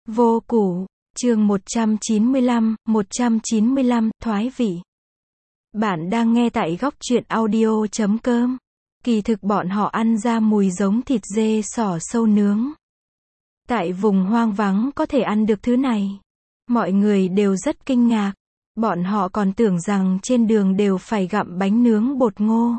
Vô củ, chương 195, thoái vị. Bạn đang nghe tại góc truyện audio.com. Kỳ thực bọn họ ăn ra mùi giống thịt dê xỏ sâu nướng. Tại vùng hoang vắng có thể ăn được thứ này. Mọi người đều rất kinh ngạc. Bọn họ còn tưởng rằng trên đường đều phải gặm bánh nướng bột ngô.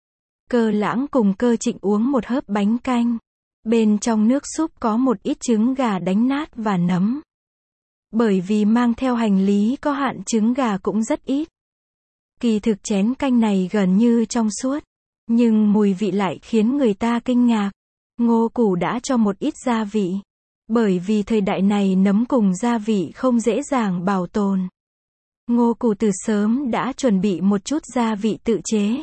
Cơ Lãng cùng Cơ Trịnh uống một hớp bánh canh. Bên trong nước súp có một ít trứng gà đánh nát và nấm. Bởi vì mang theo hành lý có hạn, trứng gà cũng rất ít. Kỳ thực chén canh này gần như trong suốt, nhưng mùi vị lại khiến người ta kinh ngạc. Ngô Củ đã cho một ít gia vị. Bởi vì thời đại này nấm cùng gia vị không dễ dàng bảo tồn. Ngô Củ từ sớm đã chuẩn bị một chút gia vị tự chế.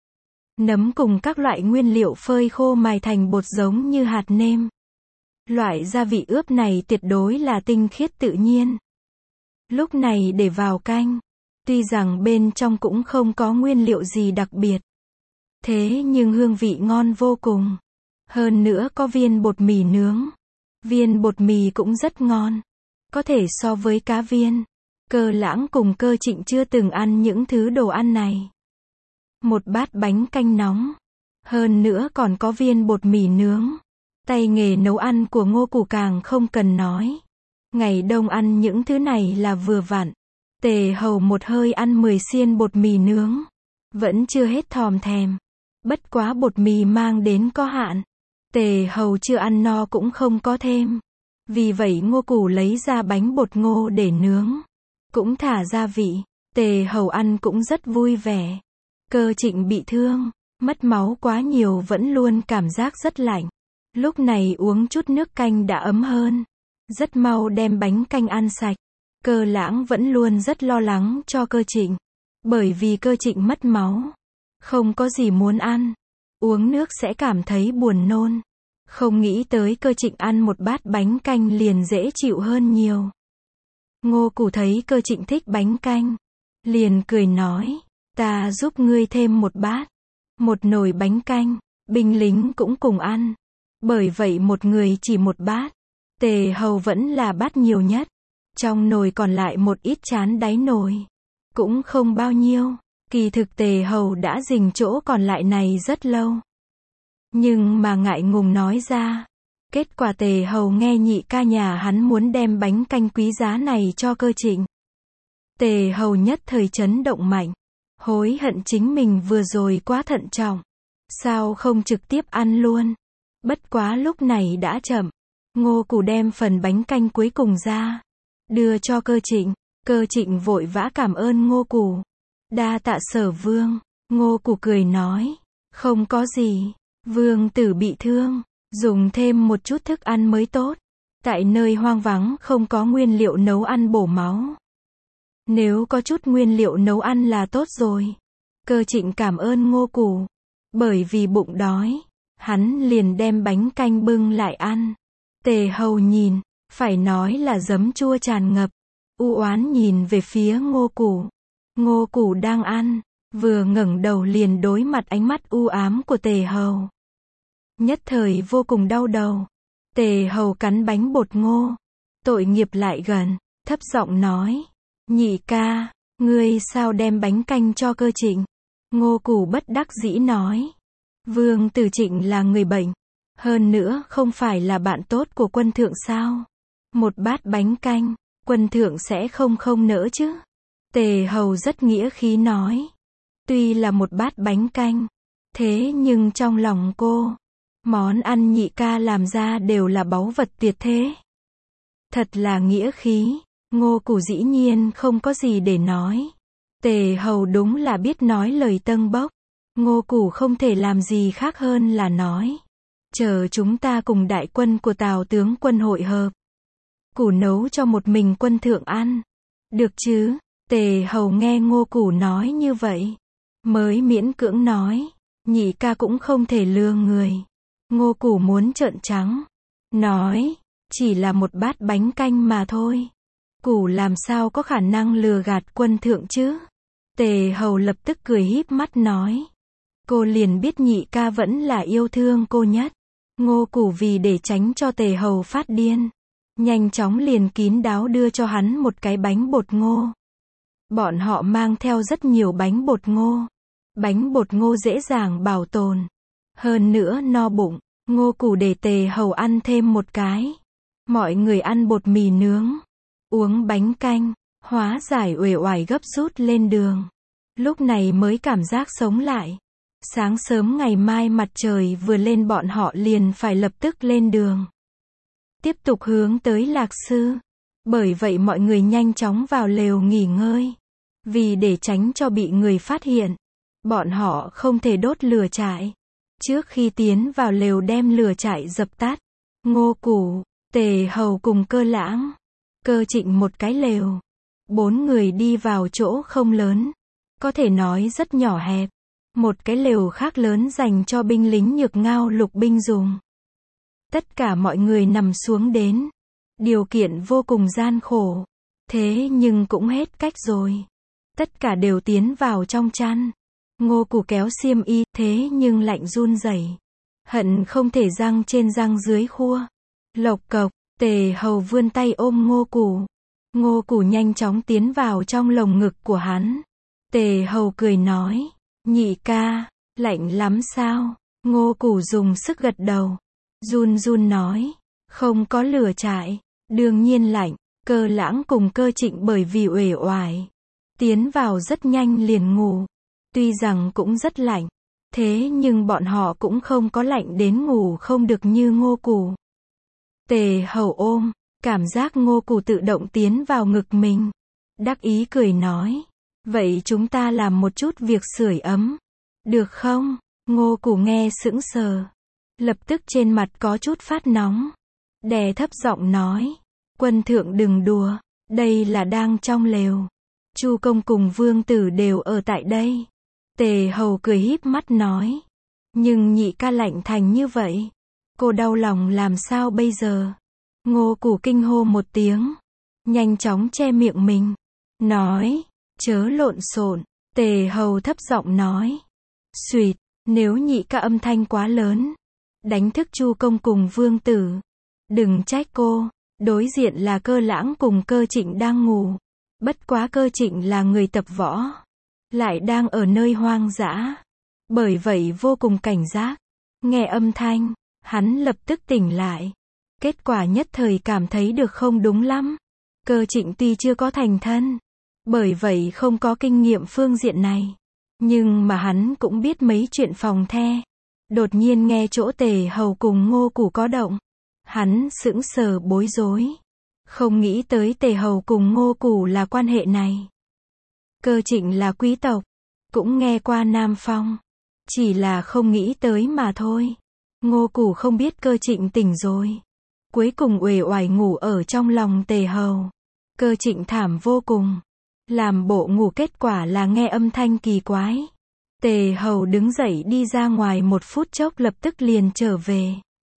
Nấm cùng các loại nguyên liệu phơi khô mài thành bột giống như hạt nêm. Loại gia vị ướp này tuyệt đối là tinh khiết tự nhiên. Lúc này để vào canh, tuy rằng bên trong cũng không có nguyên liệu gì đặc biệt. Thế nhưng hương vị ngon vô cùng. Hơn nữa có viên bột mì nướng. Viên bột mì cũng rất ngon. Có thể so với cá viên. Cơ Lãng cùng Cơ Trịnh chưa từng ăn những thứ đồ ăn này. Một bát bánh canh nóng. Hơn nữa còn có viên bột mì nướng. Tay nghề nấu ăn của Ngô Củ càng không cần nói. Ngày đông ăn những thứ này là vừa vặn. Tề Hầu một hơi ăn 10 xiên bột mì nướng. Vẫn chưa hết thòm thèm. Bất quá bột mì mang đến có hạn. Tề Hầu chưa ăn no cũng không có thêm. Vì vậy Ngô Củ lấy ra bánh bột ngô để nướng. Cũng thả gia vị. Tề Hầu ăn cũng rất vui vẻ. Cơ Trịnh bị thương, mất máu quá nhiều vẫn luôn cảm giác rất lạnh. Lúc này uống chút nước canh đã ấm hơn. Rất mau đem bánh canh ăn sạch. Cơ Lãng vẫn luôn rất lo lắng cho Cơ Trịnh. Bởi vì Cơ Trịnh mất máu. Không có gì muốn ăn. Uống nước sẽ cảm thấy buồn nôn. Không nghĩ tới Cơ Trịnh ăn một bát bánh canh liền dễ chịu hơn nhiều. Ngô Củ thấy Cơ Trịnh thích bánh canh. Liền cười nói. Ta giúp ngươi thêm một bát. Một nồi bánh canh. Binh lính cũng cùng ăn. Bởi vậy một người chỉ một bát. Tề Hầu vẫn là bát nhiều nhất. Trong nồi còn lại một ít chán đáy nồi. Cũng không bao nhiêu. Kỳ thực Tề Hầu đã dình chỗ còn lại này rất lâu. Nhưng mà ngại ngùng nói ra. Kết quả Tề Hầu nghe nhị ca nhà hắn muốn đem bánh canh quý giá này cho Cơ Trịnh. Tề Hầu nhất thời chấn động mạnh. Hối hận chính mình vừa rồi quá thận trọng. Sao không trực tiếp ăn luôn. Bất quá lúc này đã chậm. Ngô Củ đem phần bánh canh cuối cùng ra. Đưa cho Cơ Trịnh. Cơ Trịnh vội vã cảm ơn Ngô Củ. Đa tạ Sở Vương. Ngô Củ cười nói. Không có gì. Vương tử bị thương. Dùng thêm một chút thức ăn mới tốt. Tại nơi hoang vắng không có nguyên liệu nấu ăn bổ máu. Nếu có chút nguyên liệu nấu ăn là tốt rồi. Cơ Trịnh cảm ơn Ngô Củ. Bởi vì bụng đói. Hắn liền đem bánh canh bưng lại ăn. Tề Hầu nhìn. Phải nói là giấm chua tràn ngập. U oán nhìn về phía Ngô Củ. Ngô Củ đang ăn. Vừa ngẩng đầu liền đối mặt ánh mắt u ám của Tề Hầu. Nhất thời vô cùng đau đầu. Tề Hầu cắn bánh bột ngô. Tội nghiệp lại gần. Thấp giọng nói. Nhị ca. Ngươi sao đem bánh canh cho Cơ Trịnh. Ngô Củ bất đắc dĩ nói. Vương tử Trịnh là người bệnh. Hơn nữa không phải là bạn tốt của quân thượng sao. Một bát bánh canh. Quân thượng sẽ không nỡ chứ. Tề Hầu rất nghĩa khí nói. Tuy là một bát bánh canh. Thế nhưng trong lòng cô. Món ăn nhị ca làm ra đều là báu vật tuyệt thế. Thật là nghĩa khí. Ngô Củ dĩ nhiên không có gì để nói. Tề Hầu đúng là biết nói lời tâng bốc. Ngô Củ không thể làm gì khác hơn là nói. Chờ chúng ta cùng đại quân của Tào tướng quân hội hợp. Củ nấu cho một mình quân thượng ăn. Được chứ? Tề Hầu nghe Ngô Củ nói như vậy. Mới miễn cưỡng nói. Nhị ca cũng không thể lừa người. Ngô Củ muốn trợn trắng. Nói. Chỉ là một bát bánh canh mà thôi. Củ làm sao có khả năng lừa gạt quân thượng chứ? Tề Hầu lập tức cười híp mắt nói. Cô liền biết nhị ca vẫn là yêu thương cô nhất. Ngô Củ vì để tránh cho Tề Hầu phát điên. nhanh chóng liền kín đáo đưa cho hắn một cái bánh bột ngô. Bọn họ mang theo rất nhiều bánh bột ngô. Bánh bột ngô dễ dàng bảo tồn. Hơn nữa no bụng. Ngô Củ để Tề Hầu ăn thêm một cái. Mọi người ăn bột mì nướng, uống bánh canh, hóa giải uể oải gấp rút lên đường. Lúc này mới cảm giác sống lại. Sáng sớm ngày mai mặt trời vừa lên bọn họ liền phải lập tức lên đường. Tiếp tục hướng tới Lạc Sư. Bởi vậy mọi người nhanh chóng vào lều nghỉ ngơi. Vì để tránh cho bị người phát hiện, bọn họ không thể đốt lửa trại. Trước khi tiến vào lều đem lửa trại dập tắt, Ngô Củ, Tề Hầu cùng Cơ Lãng, Cơ Trịnh một cái lều. 4 người đi vào chỗ không lớn, có thể nói rất nhỏ hẹp. Một cái lều khác lớn dành cho binh lính Nhược Ngao lục binh dùng. Tất cả mọi người nằm xuống đến. Điều kiện vô cùng gian khổ. Thế nhưng cũng hết cách rồi. Tất cả đều tiến vào trong chăn. Ngô Củ kéo xiêm y, thế nhưng lạnh run rẩy. Hận không thể răng trên răng dưới khua. Lộc cộc, Tề Hầu vươn tay ôm Ngô Củ. Ngô Củ nhanh chóng tiến vào trong lồng ngực của hắn. Tề Hầu cười nói, nhị ca, lạnh lắm sao? Ngô Củ dùng sức gật đầu. Run run nói, không có lửa trại, đương nhiên lạnh. Cơ Lãng cùng Cơ Trịnh bởi vì uể oải, tiến vào rất nhanh liền ngủ. Tuy rằng cũng rất lạnh, thế nhưng bọn họ cũng không có lạnh đến ngủ không được như Ngô Củ. Tề Hầu ôm, cảm giác Ngô Củ tự động tiến vào ngực mình. Đắc ý cười nói, vậy chúng ta làm một chút việc sưởi ấm, được không? Ngô Củ nghe sững sờ, lập tức trên mặt có chút phát nóng. Đè thấp giọng nói, quân thượng đừng đùa, đây là đang trong lều. Chu công cùng vương tử đều ở tại đây. Tề Hầu cười híp mắt nói, nhưng nhị ca lạnh thành như vậy, cô đau lòng làm sao bây giờ? Ngô Củ kinh hô một tiếng, nhanh chóng che miệng mình, nói, chớ lộn xộn. Tề Hầu thấp giọng nói, xuỵt, nếu nhị ca âm thanh quá lớn, đánh thức Chu công cùng vương tử, đừng trách cô. Đối diện là Cơ Lãng cùng Cơ Trịnh đang ngủ. Bất quá Cơ Trịnh là người tập võ, lại đang ở nơi hoang dã, bởi vậy vô cùng cảnh giác. Nghe âm thanh, hắn lập tức tỉnh lại. Kết quả nhất thời cảm thấy được không đúng lắm. Cơ Trịnh tuy chưa có thành thân, bởi vậy không có kinh nghiệm phương diện này, nhưng mà hắn cũng biết mấy chuyện phòng the. Đột nhiên nghe chỗ Tề Hầu cùng Ngô Củ có động, hắn sững sờ bối rối, không nghĩ tới Tề Hầu cùng Ngô Củ là quan hệ này. Cơ Trịnh là quý tộc, cũng nghe qua Nam Phong, chỉ là không nghĩ tới mà thôi. Ngô Củ không biết Cơ Trịnh tỉnh rồi, cuối cùng uể oải ngủ ở trong lòng Tề Hầu. Cơ Trịnh thảm vô cùng, làm bộ ngủ, kết quả là nghe âm thanh kỳ quái. Tề Hầu đứng dậy đi ra ngoài một phút chốc lập tức liền trở về.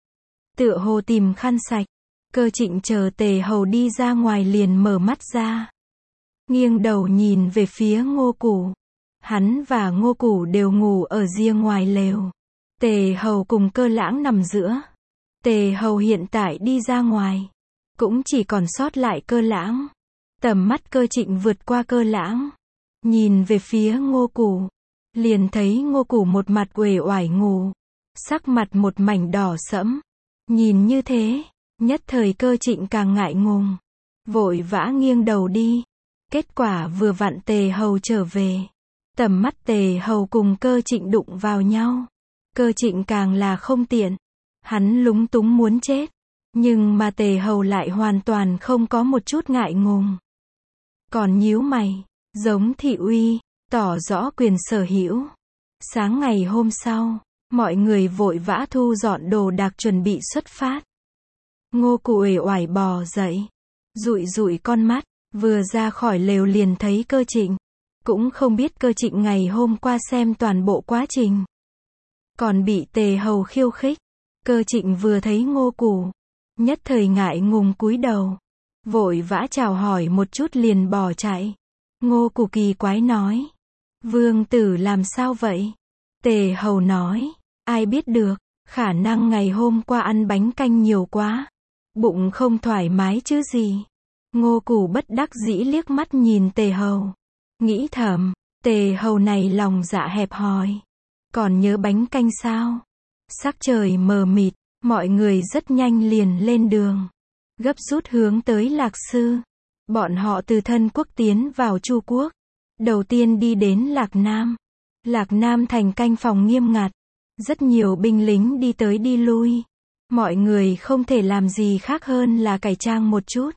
Tựa hồ tìm khăn sạch. Cơ Trịnh chờ Tề Hầu đi ra ngoài liền mở mắt ra. Nghiêng đầu nhìn về phía Ngô Củ. Hắn và Ngô Củ đều ngủ ở riêng ngoài lều. Tề Hầu cùng Cơ Lãng nằm giữa. Tề Hầu hiện tại đi ra ngoài, cũng chỉ còn sót lại Cơ Lãng. Tầm mắt Cơ Trịnh vượt qua Cơ Lãng, nhìn về phía Ngô Củ, liền thấy Ngô Củ một mặt uể oải ngủ, sắc mặt một mảnh đỏ sẫm. Nhìn như thế, nhất thời Cơ Trịnh càng ngại ngùng, vội vã nghiêng đầu đi. Kết quả vừa vặn Tề Hầu trở về, tầm mắt Tề Hầu cùng Cơ Trịnh đụng vào nhau. Cơ Trịnh càng là không tiện, hắn lúng túng muốn chết, nhưng mà Tề Hầu lại hoàn toàn không có một chút ngại ngùng, còn nhíu mày, giống thị uy, tỏ rõ quyền sở hữu. Sáng ngày hôm sau, mọi người vội vã thu dọn đồ đạc chuẩn bị xuất phát. Ngô Củ uể oải bò dậy, dụi dụi con mắt, vừa ra khỏi lều liền thấy Cơ Trịnh. Cũng không biết Cơ Trịnh ngày hôm qua xem toàn bộ quá trình, còn bị Tề Hầu khiêu khích. Cơ Trịnh vừa thấy Ngô Củ, nhất thời ngại ngùng cúi đầu, vội vã chào hỏi một chút liền bỏ chạy. Ngô Củ kỳ quái nói, vương tử làm sao vậy? Tề Hầu nói, ai biết được, khả năng ngày hôm qua ăn bánh canh nhiều quá, Bụng không thoải mái chứ gì. Ngô Củ bất đắc dĩ liếc mắt nhìn Tề Hầu. Nghĩ thầm, Tề Hầu này lòng dạ hẹp hòi. Còn nhớ bánh canh sao? Sắc trời mờ mịt, mọi người rất nhanh liền lên đường. Gấp rút hướng tới Lạc Sư. Bọn họ từ Thân Quốc tiến vào Chu Quốc. Đầu tiên đi đến Lạc Nam. Lạc Nam thành canh phòng nghiêm ngặt. Rất nhiều binh lính đi tới đi lui. Mọi người không thể làm gì khác hơn là cải trang một chút.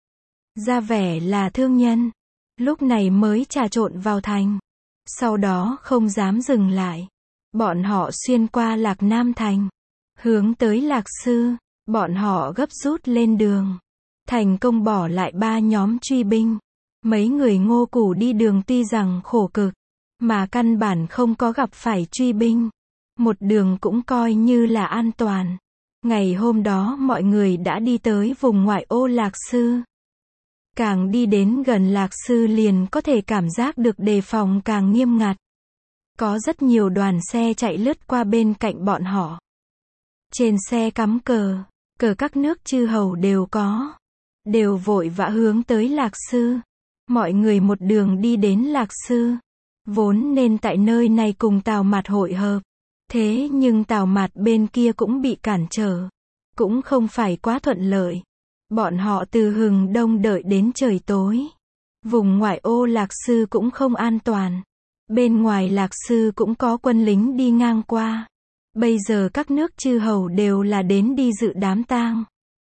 Ra vẻ là thương nhân. Lúc này mới trà trộn vào thành. Sau đó không dám dừng lại. Bọn họ xuyên qua Lạc Nam thành. Hướng tới Lạc Sư. Bọn họ gấp rút lên đường. Thành công bỏ lại 3 nhóm truy binh. Mấy người Ngô Củ đi đường tuy rằng khổ cực. Mà căn bản không có gặp phải truy binh. Một đường cũng coi như là an toàn. Ngày hôm đó mọi người đã đi tới vùng ngoại ô Lạc Sư. Càng đi đến gần Lạc Sư liền có thể cảm giác được đề phòng càng nghiêm ngặt. Có rất nhiều đoàn xe chạy lướt qua bên cạnh bọn họ. Trên xe cắm cờ, cờ các nước chư hầu đều có. Đều vội vã hướng tới Lạc Sư. Mọi người một đường đi đến Lạc Sư. Vốn nên tại nơi này cùng Tào Mạt hội hợp. Thế nhưng Tào Mạt bên kia cũng bị cản trở. Cũng không phải quá thuận lợi. Bọn họ từ hừng đông đợi đến trời tối. Vùng ngoại ô Lạc Sư cũng không an toàn. Bên ngoài Lạc Sư cũng có quân lính đi ngang qua. Bây giờ các nước chư hầu đều là đến đi dự đám tang.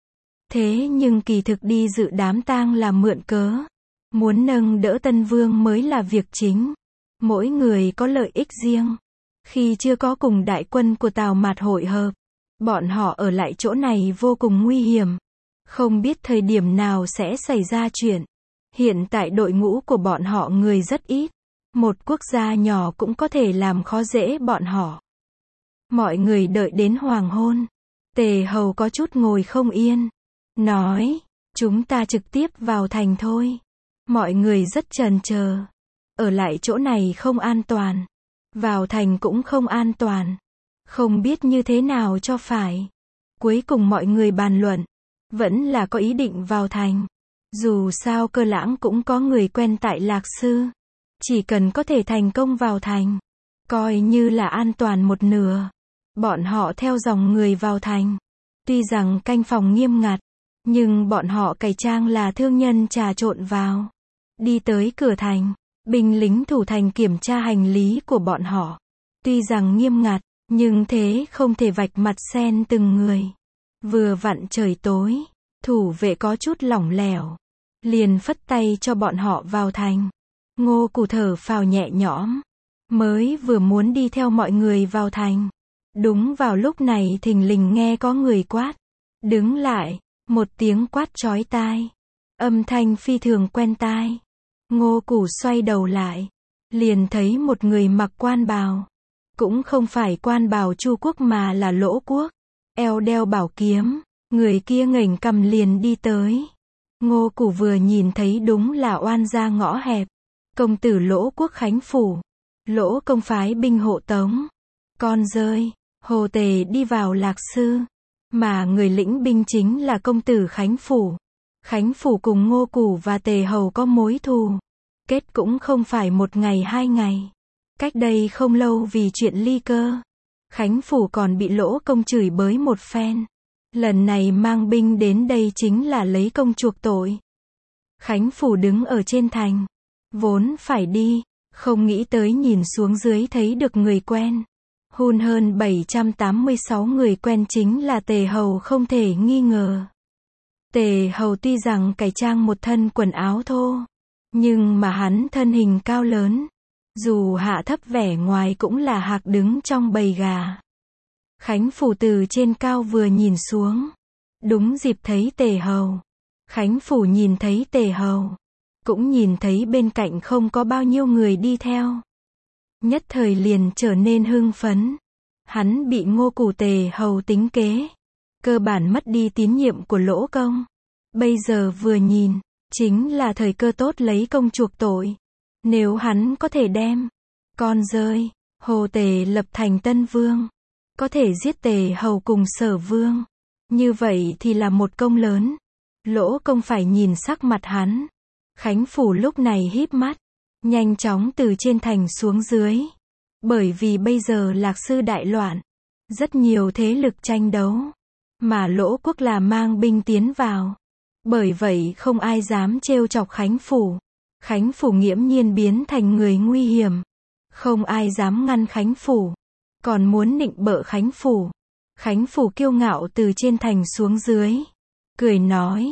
Thế nhưng kỳ thực đi dự đám tang là mượn cớ. Muốn nâng đỡ Tân Vương mới là việc chính. Mỗi người có lợi ích riêng. Khi chưa có cùng đại quân của Tào Mạt hội hợp, bọn họ ở lại chỗ này vô cùng nguy hiểm. Không biết thời điểm nào sẽ xảy ra chuyện. Hiện tại đội ngũ của bọn họ người rất ít. Một quốc gia nhỏ cũng có thể làm khó dễ bọn họ. Mọi người đợi đến hoàng hôn. Tề Hầu có chút ngồi không yên. Nói, chúng ta trực tiếp vào thành thôi. Mọi người rất chần chờ. Ở lại chỗ này không an toàn. Vào thành cũng không an toàn. Không biết như thế nào cho phải. Cuối cùng mọi người bàn luận. Vẫn là có ý định vào thành. Dù sao Cơ Lãng cũng có người quen tại Lạc Sư. Chỉ cần có thể thành công vào thành. Coi như là an toàn một nửa. Bọn họ theo dòng người vào thành. Tuy rằng canh phòng nghiêm ngặt. Nhưng bọn họ cải trang là thương nhân trà trộn vào. Đi tới cửa thành. Binh lính thủ thành kiểm tra hành lý của bọn họ. Tuy rằng nghiêm ngặt. Nhưng thế không thể vạch mặt xen từng người. Vừa vặn trời tối. Thủ vệ có chút lỏng lẻo. Liền phất tay cho bọn họ vào thành. Ngô Củ thở phào nhẹ nhõm. Mới vừa muốn đi theo mọi người vào thành. Đúng vào lúc này thình lình nghe có người quát. Đứng lại. Một tiếng quát chói tai. Âm thanh phi thường quen tai. Ngô Củ xoay đầu lại. Liền thấy một người mặc quan bào. Cũng không phải quan bào Chu Quốc mà là Lỗ Quốc. Eo đeo bảo kiếm. Người kia ngẩng cằm liền đi tới. Ngô Củ vừa nhìn thấy đúng là oan gia ngõ hẹp. Công tử Lỗ Quốc Khánh Phủ. Lỗ công phái binh hộ tống. Con rơi. Hồ Tề đi vào Lạc Sư. Mà người lĩnh binh chính là công tử Khánh Phủ. Khánh Phủ cùng Ngô Củ và Tề Hầu có mối thù. Kết cũng không phải một ngày 2 ngày. Cách đây không lâu vì chuyện ly cơ. Khánh Phủ còn bị Lỗ công chửi bới một phen. Lần này mang binh đến đây chính là lấy công chuộc tội. Khánh Phủ đứng ở trên thành. Vốn phải đi. Không nghĩ tới nhìn xuống dưới thấy được người quen. Hun hơn 786 người quen chính là Tề Hầu không thể nghi ngờ. Tề Hầu tuy rằng cải trang một thân quần áo thô. Nhưng mà hắn thân hình cao lớn. Dù hạ thấp vẻ ngoài cũng là hạc đứng trong bầy gà. Khánh Phủ từ trên cao vừa nhìn xuống. Đúng dịp thấy Tề Hầu. Khánh Phủ nhìn thấy Tề Hầu. Cũng nhìn thấy bên cạnh không có bao nhiêu người đi theo. Nhất thời liền trở nên hưng phấn. Hắn bị Ngô Củ Tề Hầu tính kế. Cơ bản mất đi tín nhiệm của Lỗ công. Bây giờ vừa nhìn. Chính là thời cơ tốt lấy công chuộc tội. Nếu hắn có thể đem con rơi, Hồ Tề lập thành Tân Vương. Có thể giết Tề Hầu cùng Sở Vương. Như vậy thì là một công lớn. Lỗ Công phải nhìn sắc mặt hắn. Khánh Phủ lúc này híp mắt, nhanh chóng từ trên thành xuống dưới. Bởi vì bây giờ Lạc Sư đại loạn, rất nhiều thế lực tranh đấu, mà Lỗ Quốc là mang binh tiến vào. Bởi vậy không ai dám trêu chọc Khánh Phủ. Khánh Phủ nghiễm nhiên biến thành người nguy hiểm. Không ai dám ngăn Khánh Phủ, còn muốn nịnh bợ Khánh Phủ. Khánh Phủ kiêu ngạo từ trên thành xuống dưới, cười nói,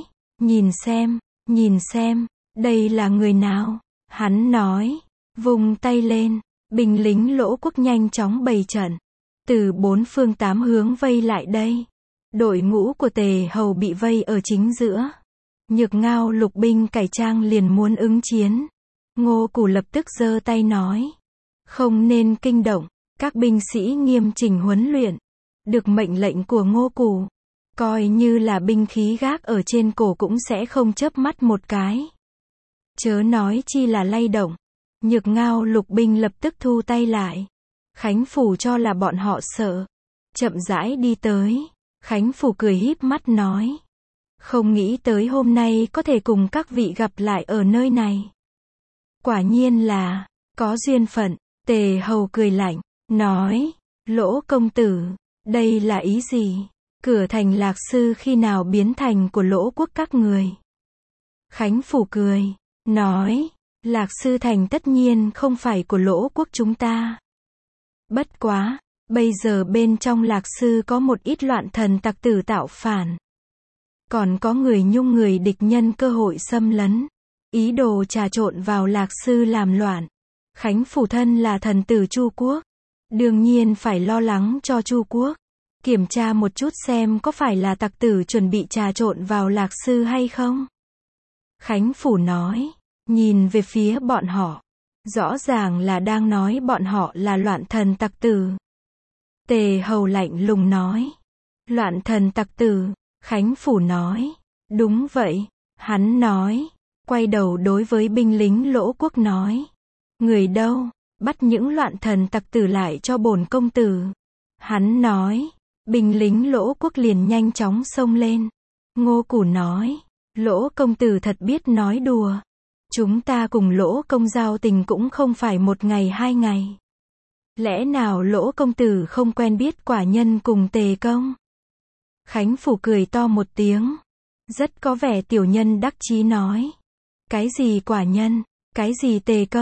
nhìn xem, đây là người nào? Hắn nói, vung tay lên, binh lính Lỗ Quốc nhanh chóng bày trận, từ 4 phương 8 hướng vây lại đây. Đội ngũ của Tề Hầu bị vây ở chính giữa. Nhược Ngao lục binh cải trang liền muốn ứng chiến. Ngô Củ lập tức giơ tay nói, không nên kinh động, các binh sĩ nghiêm chỉnh huấn luyện. Được mệnh lệnh của Ngô Củ, coi như là binh khí gác ở trên cổ cũng sẽ không chớp mắt một cái. Chớ nói chi là lay động. Nhược Ngao lục binh lập tức thu tay lại. Khánh Phủ cho là bọn họ sợ, chậm rãi đi tới. Khánh Phủ cười híp mắt nói, không nghĩ tới hôm nay có thể cùng các vị gặp lại ở nơi này. Quả nhiên là có duyên phận. Tề Hầu cười lạnh, nói, Lỗ công tử, đây là ý gì? Cửa thành Lạc Sư khi nào biến thành của Lỗ Quốc các người? Khánh Phủ cười, nói, Lạc Sư thành tất nhiên không phải của Lỗ Quốc chúng ta. Bất quá, bây giờ bên trong Lạc Sư có một ít loạn thần tặc tử tạo phản. Còn có người nhung người địch nhân cơ hội xâm lấn, ý đồ trà trộn vào Lạc Sư làm loạn. Khánh Phủ thân là thần tử Chu Quốc, đương nhiên phải lo lắng cho Chu Quốc. Kiểm tra một chút xem có phải là tặc tử chuẩn bị trà trộn vào Lạc Sư hay không. Khánh Phủ nói, nhìn về phía bọn họ, rõ ràng là đang nói bọn họ là loạn thần tặc tử. Tề Hầu lạnh lùng nói, loạn thần tặc tử. Khánh Phủ nói, đúng vậy. Hắn nói, quay đầu đối với binh lính Lỗ Quốc nói, người đâu, bắt những loạn thần tặc tử lại cho bổn công tử. Hắn nói, binh lính Lỗ Quốc liền nhanh chóng xông lên. Ngô Củ nói, Lỗ công tử thật biết nói đùa. Chúng ta cùng Lỗ công giao tình cũng không phải 1 ngày 2 ngày. Lẽ nào Lỗ công tử không quen biết quả nhân cùng Tề công? Khánh Phủ cười to một tiếng, rất có vẻ tiểu nhân đắc chí nói, cái gì quả nhân, cái gì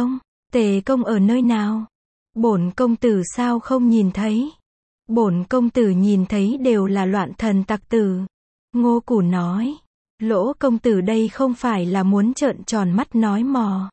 Tề công ở nơi nào? Bổn công tử sao không nhìn thấy? Bổn công tử nhìn thấy đều là loạn thần tặc tử. Ngô Củ nói, Lỗ công tử đây không phải là muốn trợn tròn mắt nói mò.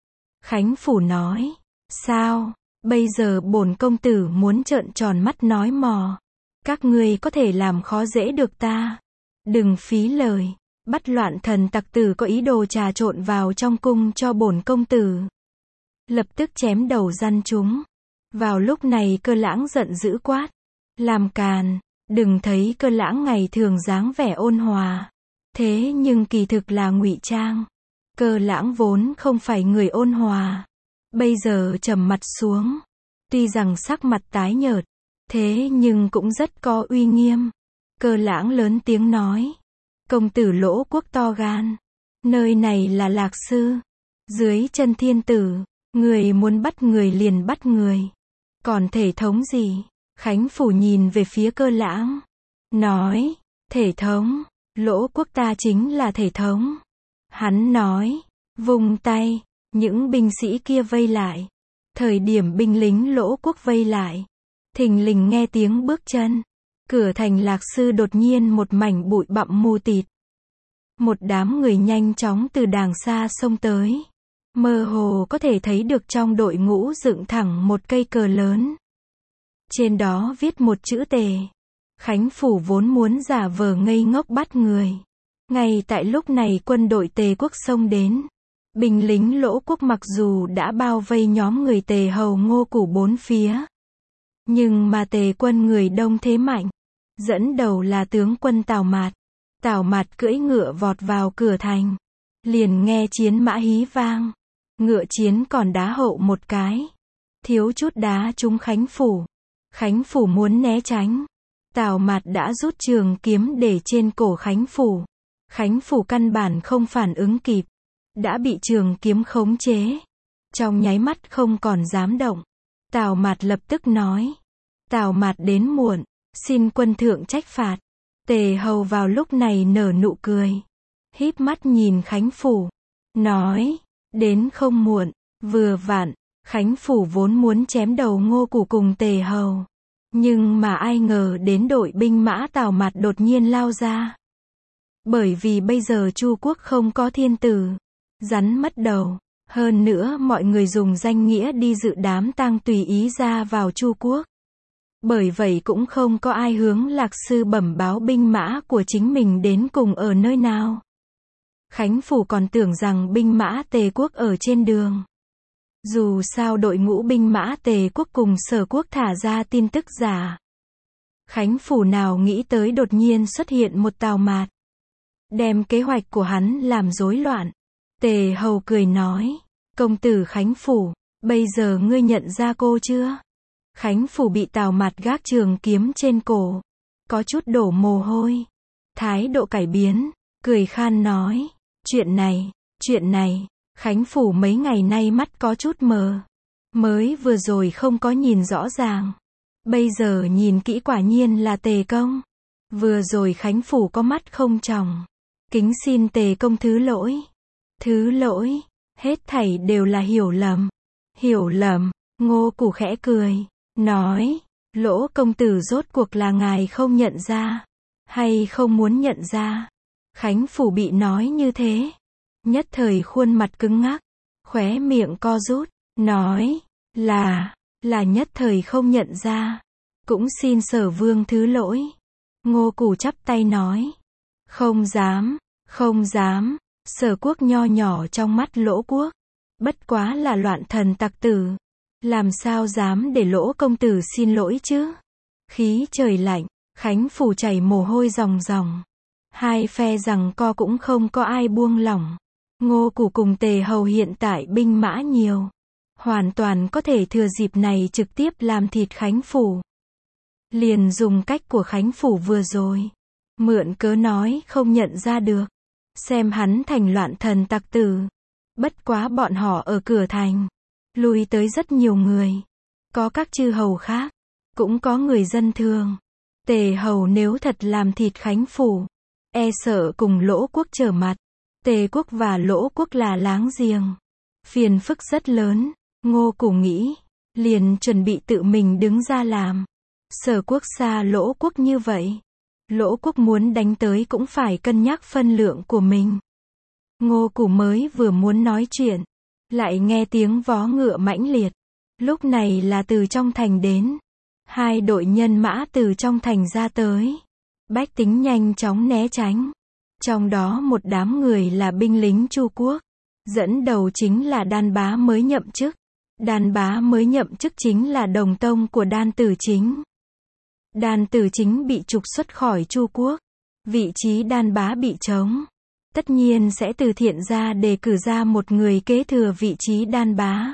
Khánh Phủ nói, sao, bây giờ bổn công tử muốn trợn tròn mắt nói mò. Các ngươi có thể làm khó dễ được ta. Đừng phí lời, bắt loạn thần tặc tử có ý đồ trà trộn vào trong cung cho bổn công tử. Lập tức chém đầu răn chúng. Vào lúc này Cơ Lãng giận dữ quát, làm càn, đừng thấy Cơ Lãng ngày thường dáng vẻ ôn hòa, thế nhưng kỳ thực là ngụy trang. Cơ Lãng vốn không phải người ôn hòa, bây giờ trầm mặt xuống, tuy rằng sắc mặt tái nhợt, thế nhưng cũng rất có uy nghiêm. Cơ Lãng lớn tiếng nói, công tử Lỗ Quốc to gan, nơi này là Lạc Sư, dưới chân thiên tử, người muốn bắt người liền bắt người, còn thể thống gì? Khánh Phủ nhìn về phía Cơ Lãng, nói, thể thống, Lỗ Quốc ta chính là thể thống. Hắn nói, vung tay, những binh sĩ kia vây lại. Thời điểm binh lính Lỗ Quốc vây lại, thình lình nghe tiếng bước chân. Cửa thành Lạc Sư đột nhiên một mảnh bụi bặm mù tịt. Một đám người nhanh chóng từ đàng xa xông tới. Mơ hồ có thể thấy được trong đội ngũ dựng thẳng một cây cờ lớn. Trên đó viết một chữ Tề. Khánh Phủ vốn muốn giả vờ ngây ngốc bắt người. Ngay tại lúc này quân đội Tề quốc xông đến. Binh lính Lỗ Quốc mặc dù đã bao vây nhóm người Tề Hầu Ngô Củ 4 phía. Nhưng mà Tề quân người đông thế mạnh. Dẫn đầu là tướng quân Tào Mạt. Tào Mạt cưỡi ngựa vọt vào cửa thành. Liền nghe chiến mã hí vang. Ngựa chiến còn đá hậu một cái. Thiếu chút đá trúng Khánh Phủ. Khánh Phủ muốn né tránh. Tào Mạt đã rút trường kiếm để trên cổ Khánh Phủ. Khánh Phủ căn bản không phản ứng kịp, đã bị trường kiếm khống chế. Trong nháy mắt không còn dám động. Tào Mạt lập tức nói. Tào Mạt đến muộn, xin quân thượng trách phạt. Tề Hầu vào lúc này nở nụ cười, híp mắt nhìn Khánh Phủ, nói, đến không muộn, vừa vặn. Khánh Phủ vốn muốn chém đầu Ngô Củ cùng Tề Hầu, nhưng mà ai ngờ đến đội binh mã Tào Mạt đột nhiên lao ra. Bởi vì bây giờ Chu quốc không có thiên tử, rắn mất đầu, hơn nữa mọi người dùng danh nghĩa đi dự đám tang tùy ý ra vào Chu quốc. Bởi vậy cũng không có ai hướng Lạc Sư bẩm báo binh mã của chính mình đến cùng ở nơi nào. Khánh Phủ còn tưởng rằng binh mã Tề quốc ở trên đường. Dù sao đội ngũ binh mã Tề quốc cùng Sở quốc thả ra tin tức giả. Khánh Phủ nào nghĩ tới đột nhiên xuất hiện một Tào Mạt, đem kế hoạch của hắn làm rối loạn. Tề Hầu cười nói, công tử Khánh Phủ, bây giờ ngươi nhận ra cô chưa? Khánh Phủ bị Tào Mạt gác trường kiếm trên cổ, có chút đổ mồ hôi, thái độ cải biến, cười khan nói, chuyện này, Khánh Phủ mấy ngày nay mắt có chút mờ, mới vừa rồi không có nhìn rõ ràng, bây giờ nhìn kỹ quả nhiên là Tề công. Vừa rồi Khánh Phủ có mắt không tròng, kính xin Tề công thứ lỗi, hết thảy đều là hiểu lầm. Ngô Củ khẽ cười, nói, Lỗ công tử rốt cuộc là ngài không nhận ra, hay không muốn nhận ra? Khánh Phủ bị nói như thế, nhất thời khuôn mặt cứng ngắc, khóe miệng co rút, nói, là nhất thời không nhận ra, cũng xin Sở vương thứ lỗi. Ngô Củ chắp tay nói, không dám, Sở quốc nho nhỏ trong mắt Lỗ quốc, bất quá là loạn thần tặc tử, làm sao dám để Lỗ công tử xin lỗi chứ? Khí trời lạnh, Khánh Phủ chảy mồ hôi ròng ròng, hai phe giằng co cũng không có ai buông lỏng. Ngô Củ cùng Tề Hầu hiện tại binh mã nhiều, hoàn toàn có thể thừa dịp này trực tiếp làm thịt Khánh Phủ. Liền dùng cách của Khánh Phủ vừa rồi, mượn cớ nói không nhận ra được, xem hắn thành loạn thần tặc tử. Bất quá bọn họ ở cửa thành, lui tới rất nhiều người, có các chư hầu khác, cũng có người dân thường. Tề Hầu nếu thật làm thịt Khánh Phủ, e sợ cùng Lỗ quốc trở mặt. Tề quốc và Lỗ quốc là láng giềng, phiền phức rất lớn. Ngô Củ nghĩ, liền chuẩn bị tự mình đứng ra làm. Sở quốc xa Lỗ quốc như vậy, Lỗ quốc muốn đánh tới cũng phải cân nhắc phân lượng của mình. Ngô Củ mới vừa muốn nói chuyện, lại nghe tiếng vó ngựa mãnh liệt. Lúc này là từ trong thành đến, hai đội nhân mã từ trong thành ra tới. Bách tính nhanh chóng né tránh. Trong đó một đám người là binh lính Chu quốc, dẫn đầu chính là Đan Bá mới nhậm chức. Đan Bá mới nhậm chức chính là đồng tông của Đan Tử Chính. Đan Tử Chính bị trục xuất khỏi Chu quốc, vị trí Đan Bá bị trống, tất nhiên sẽ từ thiện ra đề cử ra một người kế thừa vị trí Đan Bá.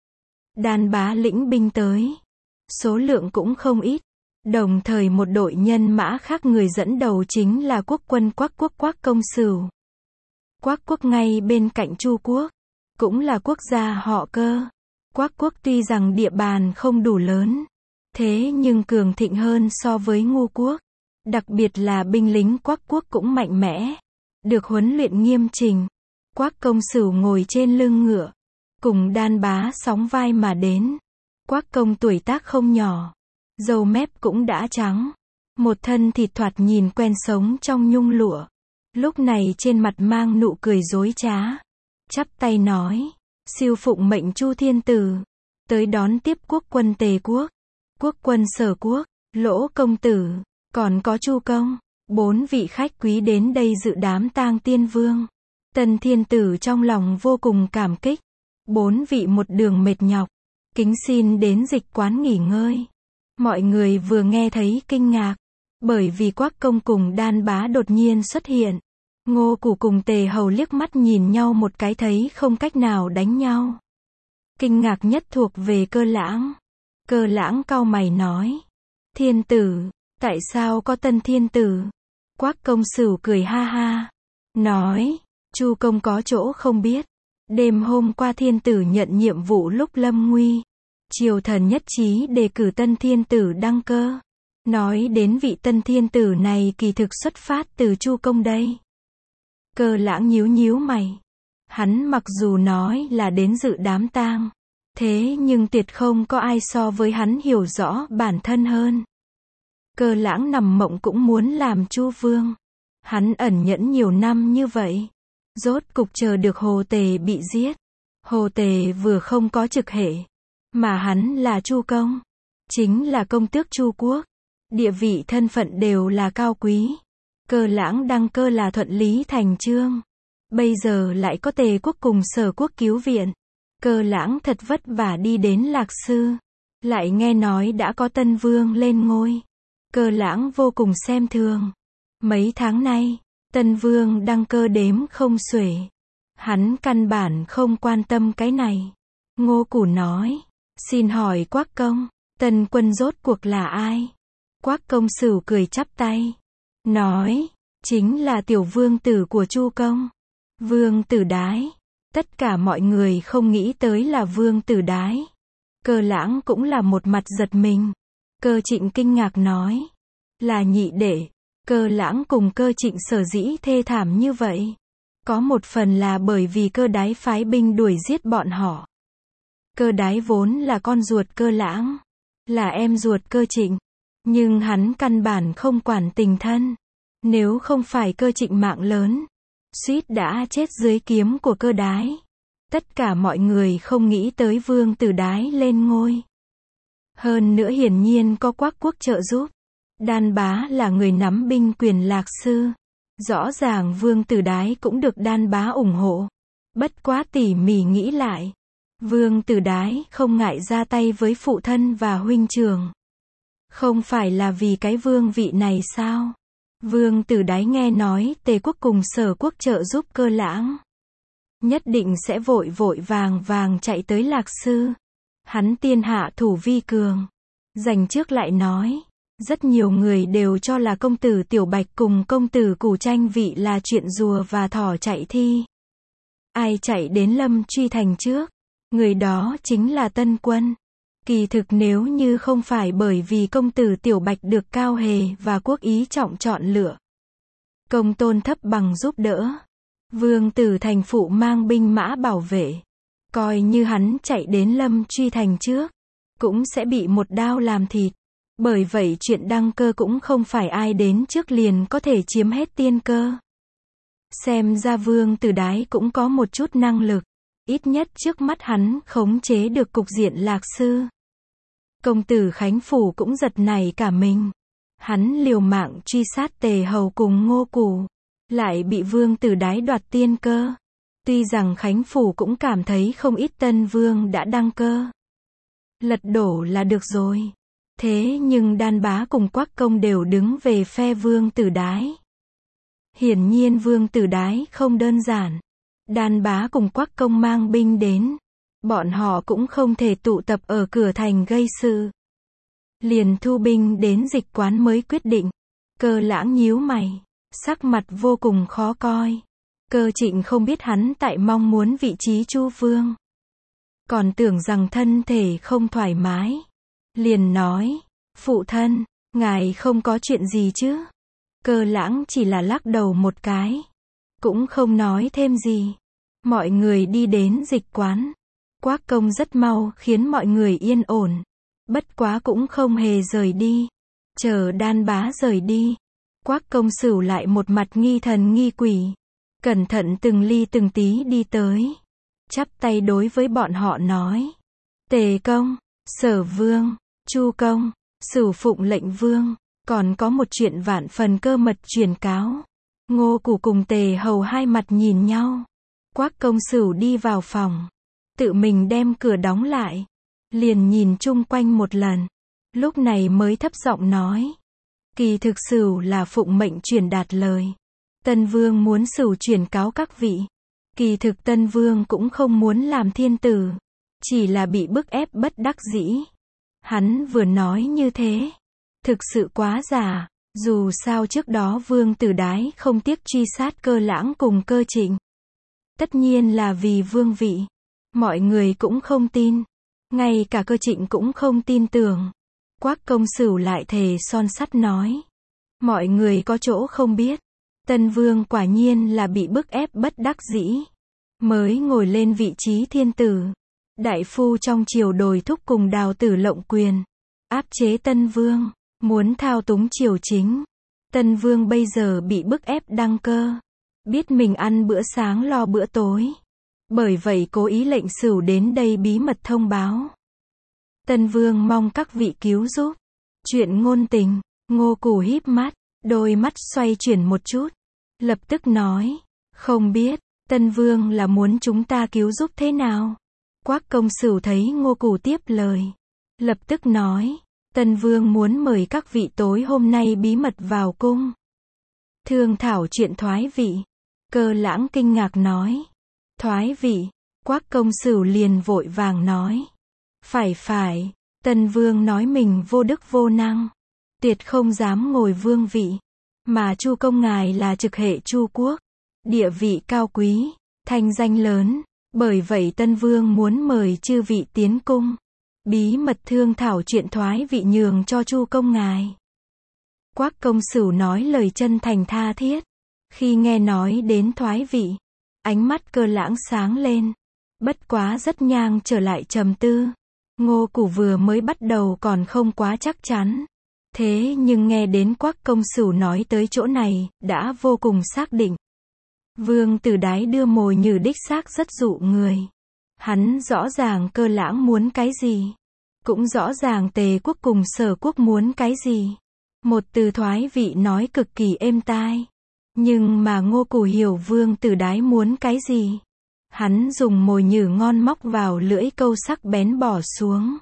Đan Bá lĩnh binh tới, số lượng cũng không ít. Đồng thời một đội nhân mã khác người dẫn đầu chính là quốc quân Quắc quốc Quắc Công Sửu. Quắc quốc ngay bên cạnh Chu quốc, cũng là quốc gia họ Cơ. Quắc quốc tuy rằng địa bàn không đủ lớn, thế nhưng cường thịnh hơn so với Ngô quốc. Đặc biệt là binh lính Quắc quốc cũng mạnh mẽ, được huấn luyện nghiêm chỉnh. Quắc Công Sửu ngồi trên lưng ngựa, cùng Đan Bá sóng vai mà đến. Quắc Công tuổi tác không nhỏ, râu mép cũng đã trắng, một thân thịt thoạt nhìn quen sống trong nhung lụa. Lúc này trên mặt mang nụ cười dối trá, chắp tay nói, siêu phụng mệnh Chu thiên tử, tới đón tiếp quốc quân Tề quốc, quốc quân Sở quốc, Lỗ công tử, còn có Chu công, 4 vị khách quý đến đây dự đám tang tiên vương. Tân thiên tử trong lòng vô cùng cảm kích, 4 vị một đường mệt nhọc, kính xin đến dịch quán nghỉ ngơi. Mọi người vừa nghe thấy kinh ngạc, bởi vì Quắc công cùng Đan Bá đột nhiên xuất hiện. Ngô Củ cùng Tề Hầu liếc mắt nhìn nhau một cái thấy không cách nào đánh nhau. Kinh ngạc nhất thuộc về Cơ Lãng. Cơ Lãng cau mày nói, thiên tử, Tại sao có tân thiên tử? Quác Công Sửu cười ha ha. Nói, Chu công có chỗ không biết. Đêm hôm qua thiên tử nhận nhiệm vụ lúc lâm nguy. Triều thần nhất trí đề cử tân thiên tử đăng cơ. Nói đến vị tân thiên tử này kỳ thực xuất phát từ Chu công đây. Cơ Lãng nhíu nhíu mày. Hắn mặc dù nói là đến dự đám tang, thế nhưng tuyệt không có ai so với hắn hiểu rõ bản thân hơn. Cơ Lãng nằm mộng cũng muốn làm Chu vương. Hắn ẩn nhẫn nhiều năm như vậy, rốt cục chờ được Hồ Tề bị giết. Hồ Tề vừa không có trực hệ, mà hắn là Chu công, chính là công tước Chu quốc, địa vị thân phận đều là cao quý. Cơ Lãng đăng cơ là thuận lý thành chương. Bây giờ lại có Tề quốc cùng Sở quốc cứu viện. Cơ Lãng thật vất vả đi đến Lạc Sư, lại nghe nói đã có tân vương lên ngôi. Cơ Lãng vô cùng xem thường. Mấy tháng nay, tân vương đăng cơ đếm không xuể. Hắn căn bản không quan tâm cái này. Ngô Củ nói, xin hỏi Quác công, tân quân rốt cuộc là ai? Quác Công Sửu cười chắp tay, nói, chính là tiểu vương tử của Chu công. Vương tử Đái. Tất cả mọi người không nghĩ tới là vương tử Đái. Cơ Lãng cũng là một mặt giật mình. Cơ Trịnh kinh ngạc nói, là nhị đệ. Cơ Lãng cùng Cơ Trịnh sở dĩ thê thảm như vậy, có một phần là bởi vì Cơ Đái phái binh đuổi giết bọn họ. Cơ Đái vốn là con ruột Cơ Lãng, là em ruột Cơ Trịnh, nhưng hắn căn bản không quản tình thân. Nếu không phải Cơ Trịnh mạng lớn, suýt đã chết dưới kiếm của Cơ Đái. Tất cả mọi người không nghĩ tới vương tử Đái lên ngôi. Hơn nữa hiển nhiên có Quác quốc trợ giúp. Đan Bá là người nắm binh quyền Lạc Sư. Rõ ràng vương tử Đái cũng được Đan Bá ủng hộ. Bất quá tỉ mỉ nghĩ lại, vương tử Đái không ngại ra tay với phụ thân và huynh trưởng. Không phải là vì cái vương vị này sao? Vương tử Đái nghe nói Tề quốc cùng Sở quốc trợ giúp Cơ Lãng, nhất định sẽ vội vội vàng chạy tới Lạc Sư. Hắn tiên hạ thủ vi cường. Dành trước lại nói, rất nhiều người đều cho là công tử Tiểu Bạch cùng công tử Củ tranh vị là chuyện rùa và thỏ chạy thi. Ai chạy đến Lâm Truy thành trước, người đó chính là tân quân. Kỳ thực nếu như không phải bởi vì công tử Tiểu Bạch được Cao Hề và Quốc Ý trọng chọn lựa, công tôn thấp bằng giúp đỡ, vương tử thành phụ mang binh mã bảo vệ, coi như hắn chạy đến Lâm Truy thành trước, cũng sẽ bị một đao làm thịt. Bởi vậy chuyện đăng cơ cũng không phải ai đến trước liền có thể chiếm hết tiên cơ. Xem ra vương tử Đái cũng có một chút năng lực. Ít nhất trước mắt hắn khống chế được cục diện Lạc Sư. Công tử Khánh Phủ cũng giật nảy cả mình. Hắn liều mạng truy sát Tề Hầu cùng Ngô Củ, lại bị vương tử Đái đoạt tiên cơ. Tuy rằng Khánh Phủ cũng cảm thấy không ít tân vương đã đăng cơ, lật đổ là được rồi. Thế nhưng Đan Bá cùng Quác công đều đứng về phe vương tử Đái. Hiển nhiên vương tử Đái không đơn giản. Đan Bá cùng Quác công mang binh đến, bọn họ cũng không thể tụ tập ở cửa thành gây sự. Liền thu binh đến Dịch Quán mới quyết định. Cơ Lãng nhíu mày, sắc mặt vô cùng khó coi. Cơ Trịnh không biết hắn tại mong muốn vị trí Chu vương, còn tưởng rằng thân thể không thoải mái. Liền nói, phụ thân, ngài không có chuyện gì chứ? Cơ Lãng chỉ là lắc đầu một cái, cũng không nói thêm gì. Mọi người đi đến Dịch Quán. Quác công rất mau khiến mọi người yên ổn. Bất quá cũng không hề rời đi. Chờ Đan Bá rời đi, Quác công Sửu lại một mặt nghi thần nghi quỷ, cẩn thận từng ly từng tí đi tới, chắp tay đối với bọn họ nói, Tề công, Sở vương, Chu công, Sửu phụng lệnh vương, còn có một chuyện vạn phần cơ mật truyền cáo. Ngô Củ cùng Tề Hầu hai mặt nhìn nhau. Quác công Sửu đi vào phòng, tự mình đem cửa đóng lại, liền nhìn chung quanh một lần, lúc này mới thấp giọng nói, kỳ thực Sửu là phụng mệnh truyền đạt lời. Tân vương muốn Sửu truyền cáo các vị. Kỳ thực Tân vương cũng không muốn làm thiên tử, chỉ là bị bức ép bất đắc dĩ. Hắn vừa nói như thế, Thực sự quá giả. Dù sao trước đó Vương Tử Đái không tiếc truy sát Cơ Lãng cùng Cơ Trịnh. Tất nhiên là vì vương vị. Mọi người cũng không tin. Ngay cả Cơ Trịnh cũng không tin tưởng. Quách Công Sửu lại thề son sắt nói. Mọi người có chỗ không biết. Tân Vương quả nhiên là bị bức ép bất đắc dĩ. Mới ngồi lên vị trí thiên tử. Đại phu trong triều đồi thúc cùng Đào Tử lộng quyền. Áp chế Tân Vương. Muốn thao túng triều chính. Tân Vương bây giờ bị bức ép đăng cơ. Biết mình ăn bữa sáng lo bữa tối. Bởi vậy cố ý lệnh Sửu đến đây bí mật thông báo. Tân Vương mong các vị cứu giúp. Chuyện ngôn tình. Ngô Cù híp mắt. Đôi mắt xoay chuyển một chút. Lập tức nói. Không biết. Tân Vương là muốn chúng ta cứu giúp thế nào? Quách Công Sửu thấy Ngô Cù tiếp lời. Lập tức nói. Tân Vương muốn mời các vị tối hôm nay bí mật vào cung. Thương thảo chuyện thoái vị. Cơ Lãng kinh ngạc nói. Thoái vị. Quách Công Sửu liền vội vàng nói. Phải. Tân Vương nói mình vô đức vô năng. Tuyệt không dám ngồi vương vị. Mà Chu công ngài là trực hệ Chu quốc. Địa vị cao quý. Thanh danh lớn. Bởi vậy Tân Vương muốn mời chư vị tiến cung. Bí mật thương thảo chuyện thoái vị nhường cho Chu công ngài. Quách Công Sửu nói lời chân thành tha thiết. Khi nghe nói đến thoái vị, ánh mắt Cơ Lãng sáng lên. Bất quá rất nhanh trở lại trầm tư. Ngô Cù vừa mới bắt đầu còn không quá chắc chắn. Thế nhưng nghe đến Quách Công Sửu nói tới chỗ này, đã vô cùng xác định. Vương Tử Đái đưa mồi nhử đích xác rất dụ người. Hắn rõ ràng Cơ Lãng muốn cái gì. Cũng rõ ràng Tề quốc cùng Sở quốc muốn cái gì. Một từ thoái vị nói cực kỳ êm tai. Nhưng mà Ngô Cù hiểu Vương Tử Đái muốn cái gì. Hắn dùng mồi nhử ngon móc vào lưỡi câu sắc bén bỏ xuống.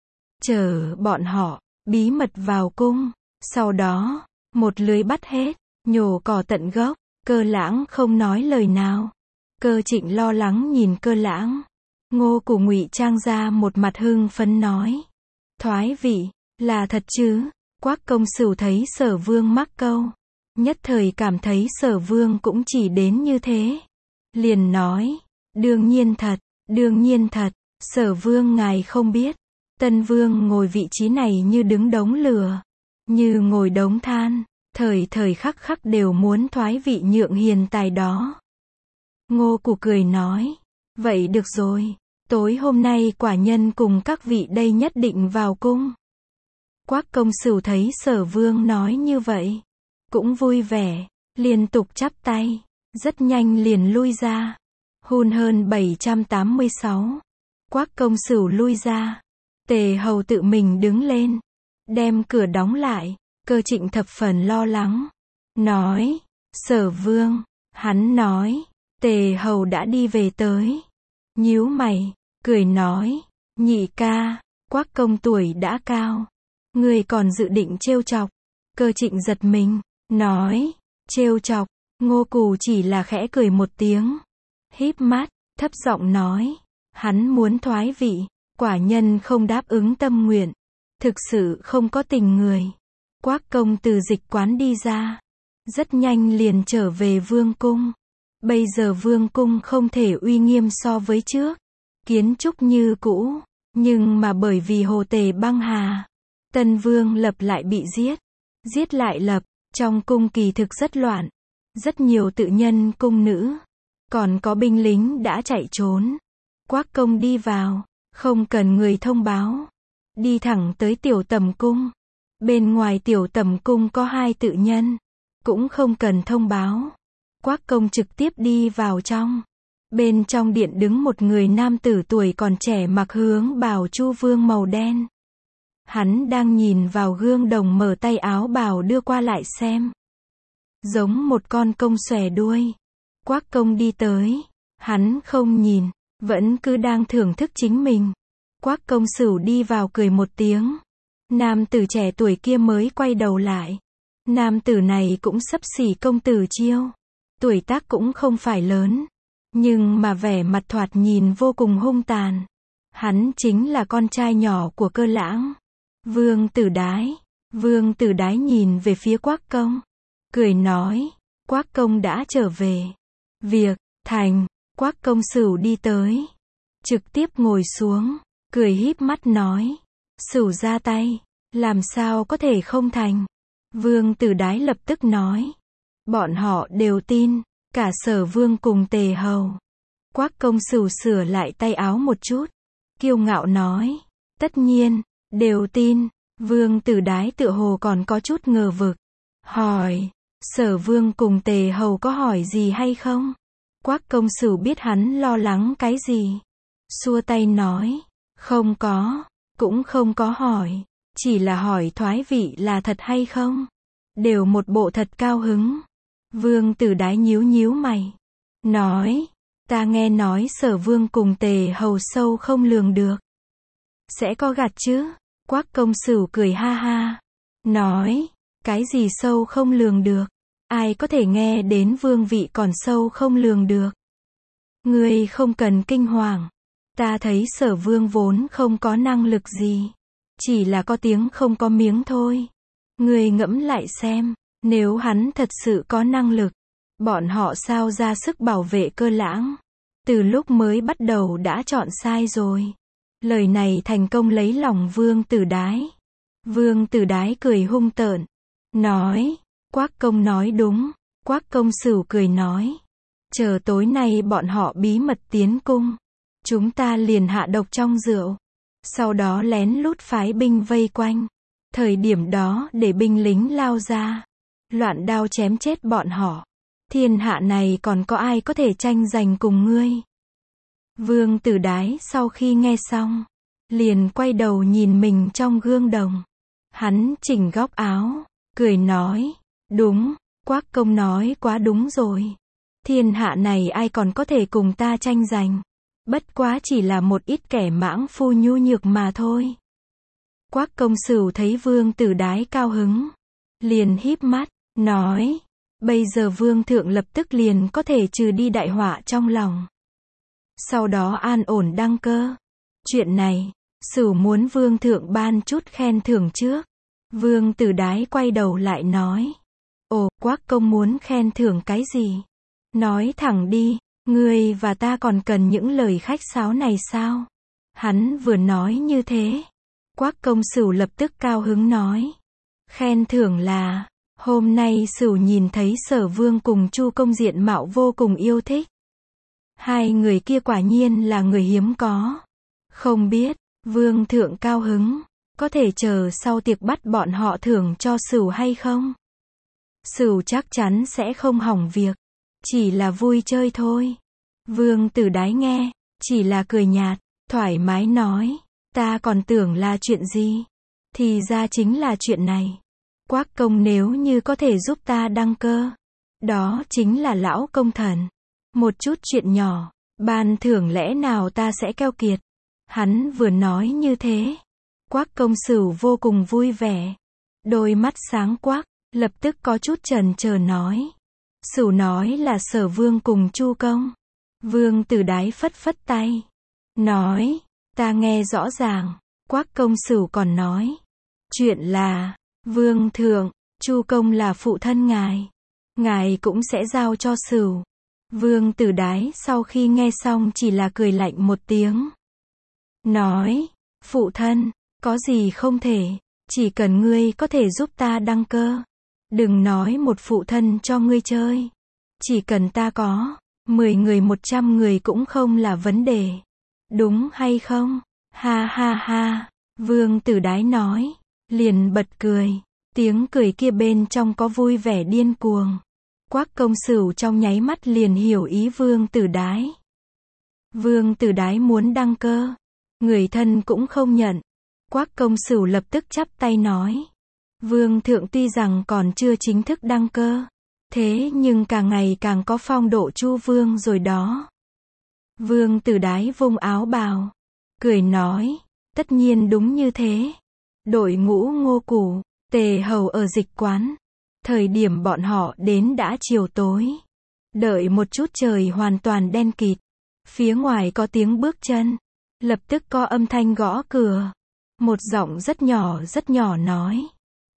Chờ bọn họ bí mật vào cung. Sau đó, một lưới bắt hết, nhổ cỏ tận gốc. Cơ Lãng không nói lời nào. Cơ Trịnh lo lắng nhìn Cơ Lãng. Ngô Cù ngụy trang ra một mặt hưng phấn nói. Thoái vị, là thật chứ? Quách Công Sửu thấy Sở Vương mắc câu. Nhất thời cảm thấy Sở Vương cũng chỉ đến như thế. Liền nói. Đương nhiên thật. Sở Vương ngài không biết. Tân Vương ngồi vị trí này như đứng đống lửa. Như ngồi đống than. Thời khắc khắc đều muốn thoái vị nhượng hiền tài đó. Ngô Cù cười nói. Vậy được rồi. Tối hôm nay quả nhân cùng các vị đây nhất định vào cung. Quách Công Sửu thấy Sở Vương nói như vậy. Cũng vui vẻ. Liên tục chắp tay. Rất nhanh liền lui ra. Hun hơn 786. Quách Công Sửu lui ra. Tề hầu tự mình đứng lên. Đem cửa đóng lại. Cơ Trịnh thập phần lo lắng. Nói. Sở Vương. Hắn nói. Tề hầu đã đi về tới. Nhíu mày. Cười nói. Nhị ca. Quách công tuổi đã cao. Người còn dự định trêu chọc. Cơ Trịnh giật mình. Nói. Trêu chọc. Ngô Cù chỉ là khẽ cười một tiếng. Híp mắt. Thấp giọng nói. Hắn muốn thoái vị. Quả nhân không đáp ứng tâm nguyện. Thực sự không có tình người. Quách công từ dịch quán đi ra. Rất nhanh liền trở về vương cung. Bây giờ vương cung không thể uy nghiêm so với trước. Kiến trúc như cũ. Nhưng mà bởi vì Hồ Tề băng hà. Tân Vương Lập lại bị giết. Giết lại Lập. Trong cung kỳ thực rất loạn. Rất nhiều tự nhân cung nữ. Còn có binh lính đã chạy trốn. Quách công đi vào. Không cần người thông báo. Đi thẳng tới tiểu tầm cung. Bên ngoài tiểu tầm cung có hai tự nhân. Cũng không cần thông báo. Quách công trực tiếp đi vào trong. Bên trong điện đứng một người nam tử tuổi còn trẻ mặc hướng bào Chu Vương màu đen. Hắn đang nhìn vào gương đồng mở tay áo bào đưa qua lại xem. Giống một con công xòe đuôi. Quách công đi tới. Hắn không nhìn. Vẫn cứ đang thưởng thức chính mình. Quách Công Sửu đi vào cười một tiếng. Nam tử trẻ tuổi kia mới quay đầu lại. Nam tử này cũng xấp xỉ công tử Chiêu. Tuổi tác cũng không phải lớn. Nhưng mà vẻ mặt thoạt nhìn vô cùng hung tàn. Hắn chính là con trai nhỏ của Cơ Lãng. Vương Tử Đái. Vương Tử Đái nhìn về phía Quác Công, cười nói, Quác Công đã trở về. Việc, thành, Quác Công Sửu đi tới, trực tiếp ngồi xuống, cười híp mắt nói, Sửu ra tay, làm sao có thể không thành. Vương Tử Đái lập tức nói, bọn họ đều tin, cả Sở Vương cùng Tề Hầu. Quác Công Sửu sửa lại tay áo một chút, kiêu ngạo nói, tất nhiên, đều tin. Vương Tử Đái tựa hồ còn có chút ngờ vực, hỏi, Sở Vương cùng Tề Hầu có hỏi gì hay không? Quác Công Sửu biết hắn lo lắng cái gì, xua tay nói, không có, cũng không có hỏi, chỉ là hỏi thoái vị là thật hay không. Đều một bộ thật cao hứng. Vương Tử Đái nhíu nhíu mày, nói, ta nghe nói Sở Vương cùng Tề Hầu sâu không lường được. Sẽ có gạt chứ? Quác Công Sửu cười ha ha, nói, cái gì sâu không lường được? Ai có thể nghe đến vương vị còn sâu không lường được? Ngươi không cần kinh hoàng. Ta thấy Sở Vương vốn không có năng lực gì, chỉ là có tiếng không có miếng thôi. Ngươi ngẫm lại xem, nếu hắn thật sự có năng lực, bọn họ sao ra sức bảo vệ Cơ Lãng? Từ lúc mới bắt đầu đã chọn sai rồi. Lời này thành công lấy lòng Vương Tử Đái. Vương Tử Đái cười hung tợn, nói, Quác Công nói đúng. Quác Công Sửu cười nói, chờ tối nay bọn họ bí mật tiến cung, chúng ta liền hạ độc trong rượu, sau đó lén lút phái binh vây quanh. Thời điểm đó để binh lính lao ra, loạn đao chém chết bọn họ. Thiên hạ này còn có ai có thể tranh giành cùng ngươi? Vương Tử Đái sau khi nghe xong, liền quay đầu nhìn mình trong gương đồng. Hắn chỉnh góc áo, cười nói, đúng, Quác Công nói quá đúng rồi. Thiên hạ này ai còn có thể cùng ta tranh giành? Bất quá chỉ là một ít kẻ mãng phu nhu nhược mà thôi. Quác Công Sửu thấy Vương Tử Đái cao hứng, liền híp mắt, nói, bây giờ Vương thượng lập tức liền có thể trừ đi đại họa trong lòng. Sau đó an ổn đăng cơ. Chuyện này, Sửu muốn Vương thượng ban chút khen thưởng trước. Vương Tử Đái quay đầu lại nói, ồ, Quác Công muốn khen thưởng cái gì? Nói thẳng đi, ngươi và ta còn cần những lời khách sáo này sao? Hắn vừa nói như thế, Quác Công Sửu lập tức cao hứng nói, khen thưởng là, hôm nay Sửu nhìn thấy Sở Vương cùng Chu Công diện mạo vô cùng yêu thích. Hai người kia quả nhiên là người hiếm có. Không biết, Vương thượng cao hứng, có thể chờ sau tiệc bắt bọn họ thưởng cho Sửu hay không? Sửu chắc chắn sẽ không hỏng việc, chỉ là vui chơi thôi. Vương Tử Đái nghe, chỉ là cười nhạt, thoải mái nói, ta còn tưởng là chuyện gì? Thì ra chính là chuyện này. Quác Công nếu như có thể giúp ta đăng cơ, đó chính là lão công thần. Một chút chuyện nhỏ, ban thưởng lẽ nào ta sẽ keo kiệt? Hắn vừa nói như thế, Quác Công Sửu vô cùng vui vẻ. Đôi mắt sáng quắc, lập tức có chút chần chờ nói. Sửu nói là Sở Vương cùng Chu Công. Vương Tử Đái phất phất tay, nói, ta nghe rõ ràng. Quác Công Sửu còn nói, chuyện là, Vương thượng, Chu Công là phụ thân ngài cũng sẽ giao cho Sửu. Vương Tử Đái sau khi nghe xong chỉ là cười lạnh một tiếng, nói, phụ thân, có gì không thể, chỉ cần ngươi có thể giúp ta đăng cơ. Đừng nói một phụ thân cho ngươi chơi, chỉ cần ta có 10 người 100 người cũng không là vấn đề. Đúng hay không? Ha ha ha, Vương Tử Đái nói, liền bật cười. Tiếng cười kia bên trong có vui vẻ điên cuồng. Quác Công Sửu trong nháy mắt liền hiểu ý Vương Tử Đái. Vương Tử Đái muốn đăng cơ, người thân cũng không nhận. Quác Công Sửu lập tức chắp tay nói, Vương thượng tuy rằng còn chưa chính thức đăng cơ, thế nhưng càng ngày càng có phong độ Chu Vương rồi đó. Vương Tử Đái vung áo bào, cười nói, tất nhiên đúng như thế. Đội ngũ Ngô Củ, Tề Hầu ở dịch quán. Thời điểm bọn họ đến đã chiều tối. Đợi một chút trời hoàn toàn đen kịt. Phía ngoài có tiếng bước chân. Lập tức có âm thanh gõ cửa. Một giọng rất nhỏ nói,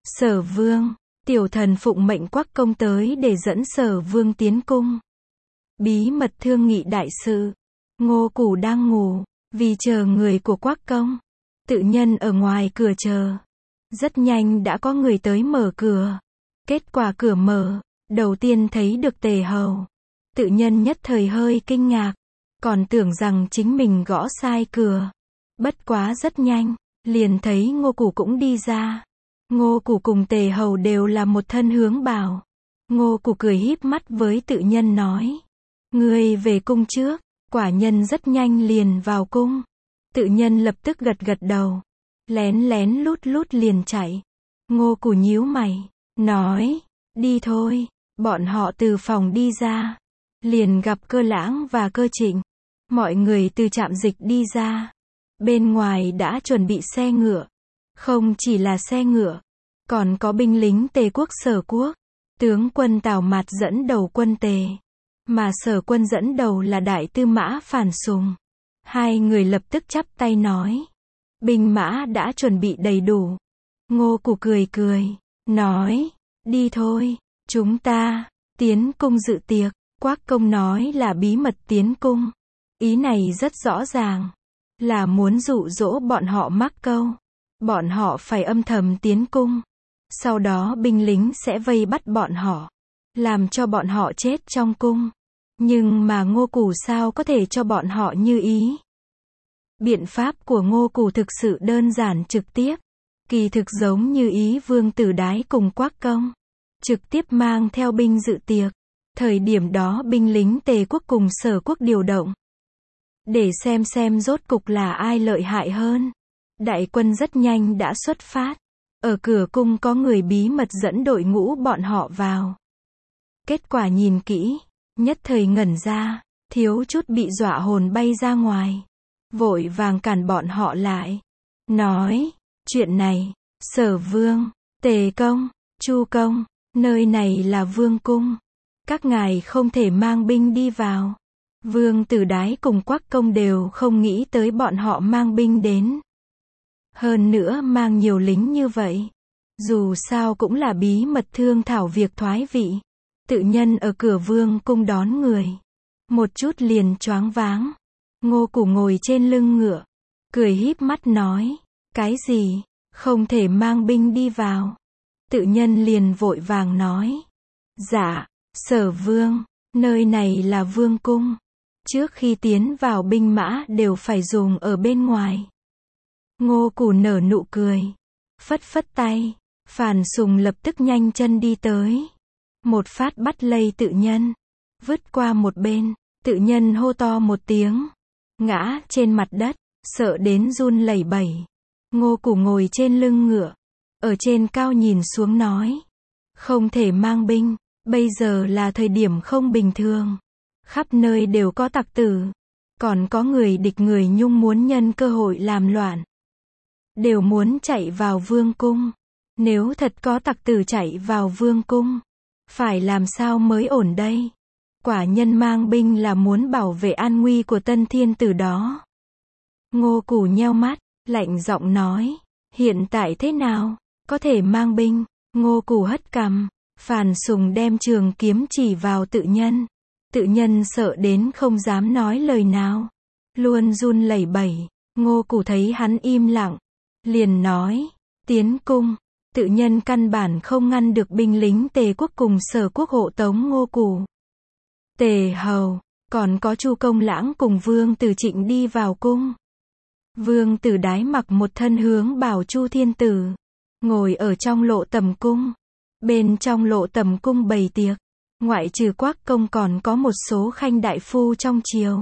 Sở Vương, tiểu thần phụng mệnh Quắc Công tới để dẫn Sở Vương tiến cung. Bí mật thương nghị đại sự. Ngô Củ đang ngủ, vì chờ người của Quắc Công. Tự Nhân ở ngoài cửa chờ. Rất nhanh đã có người tới mở cửa. Kết quả cửa mở, đầu tiên thấy được Tề Hầu. Tự Nhân nhất thời hơi kinh ngạc, còn tưởng rằng chính mình gõ sai cửa. Bất quá rất nhanh, liền thấy Ngô Củ cũng đi ra. Ngô Củ cùng Tề Hầu đều là một thân hướng bào. Ngô Củ cười híp mắt với Tự Nhân nói: "Ngươi về cung trước." Quả nhân rất nhanh liền vào cung. Tự Nhân lập tức gật gật đầu. Lén lén lút lút liền chạy. Ngô Củ nhíu mày, nói: "Đi thôi." Bọn họ từ phòng đi ra. Liền gặp Cơ Lãng và Cơ Trịnh. Mọi người từ trạm dịch đi ra. Bên ngoài đã chuẩn bị xe ngựa. Không chỉ là xe ngựa, còn có binh lính Tề quốc Sở quốc. Tướng quân Tào Mạt dẫn đầu quân Tề, mà Sở quân dẫn đầu là đại tư mã Phàn Sùng. Hai người lập tức chắp tay nói: "Binh mã đã chuẩn bị đầy đủ." Ngô Củ cười cười, nói: "Đi thôi, chúng ta tiến cung dự tiệc." Quắc Công nói là bí mật tiến cung. Ý này rất rõ ràng, là muốn dụ dỗ bọn họ mắc câu. Bọn họ phải âm thầm tiến cung. Sau đó binh lính sẽ vây bắt bọn họ, làm cho bọn họ chết trong cung. Nhưng mà Ngô Củ sao có thể cho bọn họ như ý. Biện pháp của Ngô Củ thực sự đơn giản trực tiếp. Kỳ thực giống như ý Vương Tử Đái cùng Quắc Công. Trực tiếp mang theo binh dự tiệc. Thời điểm đó binh lính Tề quốc cùng Sở quốc điều động. Để xem rốt cục là ai lợi hại hơn. Đại quân rất nhanh đã xuất phát. Ở cửa cung có người bí mật dẫn đội ngũ bọn họ vào. Kết quả nhìn kỹ, nhất thời ngẩn ra, thiếu chút bị dọa hồn bay ra ngoài. Vội vàng cản bọn họ lại. Nói: "Chuyện này, Sở Vương, Tề công, Chu công, nơi này là vương cung. Các ngài không thể mang binh đi vào." Vương Tử Đái cùng Quắc Công đều không nghĩ tới bọn họ mang binh đến. Hơn nữa mang nhiều lính như vậy. Dù sao cũng là bí mật thương thảo việc thoái vị. Tự Nhân ở cửa vương cung đón người. Một chút liền choáng váng. Ngô Củ ngồi trên lưng ngựa. Cười híp mắt nói: "Cái gì? Không thể mang binh đi vào." Tự Nhân liền vội vàng nói: "Dạ, Sở Vương, nơi này là vương cung. Trước khi tiến vào binh mã đều phải dùng ở bên ngoài." Ngô Củ nở nụ cười. Phất phất tay. Phàn Sùng lập tức nhanh chân đi tới. Một phát bắt lấy Tự Nhân. Vứt qua một bên. Tự Nhân hô to một tiếng. Ngã trên mặt đất. Sợ đến run lẩy bẩy. Ngô Củ ngồi trên lưng ngựa. Ở trên cao nhìn xuống nói: "Không thể mang binh. Bây giờ là thời điểm không bình thường. Khắp nơi đều có tặc tử. Còn có người địch người Nhung muốn nhân cơ hội làm loạn. Đều muốn chạy vào vương cung. Nếu thật có tặc tử chạy vào vương cung, phải làm sao mới ổn đây? Quả nhân mang binh là muốn bảo vệ an nguy của Tân Thiên Tử đó." Ngô Củ nheo mắt, lạnh giọng nói: "Hiện tại thế nào? Có thể mang binh?" Ngô Củ hất cằm. Phàn Sùng đem trường kiếm chỉ vào Tự Nhân. Tự Nhân sợ đến không dám nói lời nào. Luôn run lẩy bẩy. Ngô Củ thấy hắn im lặng. Liền nói: "Tiến cung." Tự Nhân căn bản không ngăn được binh lính Tề quốc cùng Sở quốc hộ tống Ngô Củ. Tề Hầu, còn có Chu Công Lãng cùng Vương Tử Trịnh đi vào cung. Vương Tử Đái mặc một thân hướng bào Chu Thiên Tử. Ngồi ở trong lộ tầm cung. Bên trong lộ tầm cung bày tiệc. Ngoại trừ Quắc Công còn có một số khanh đại phu trong triều.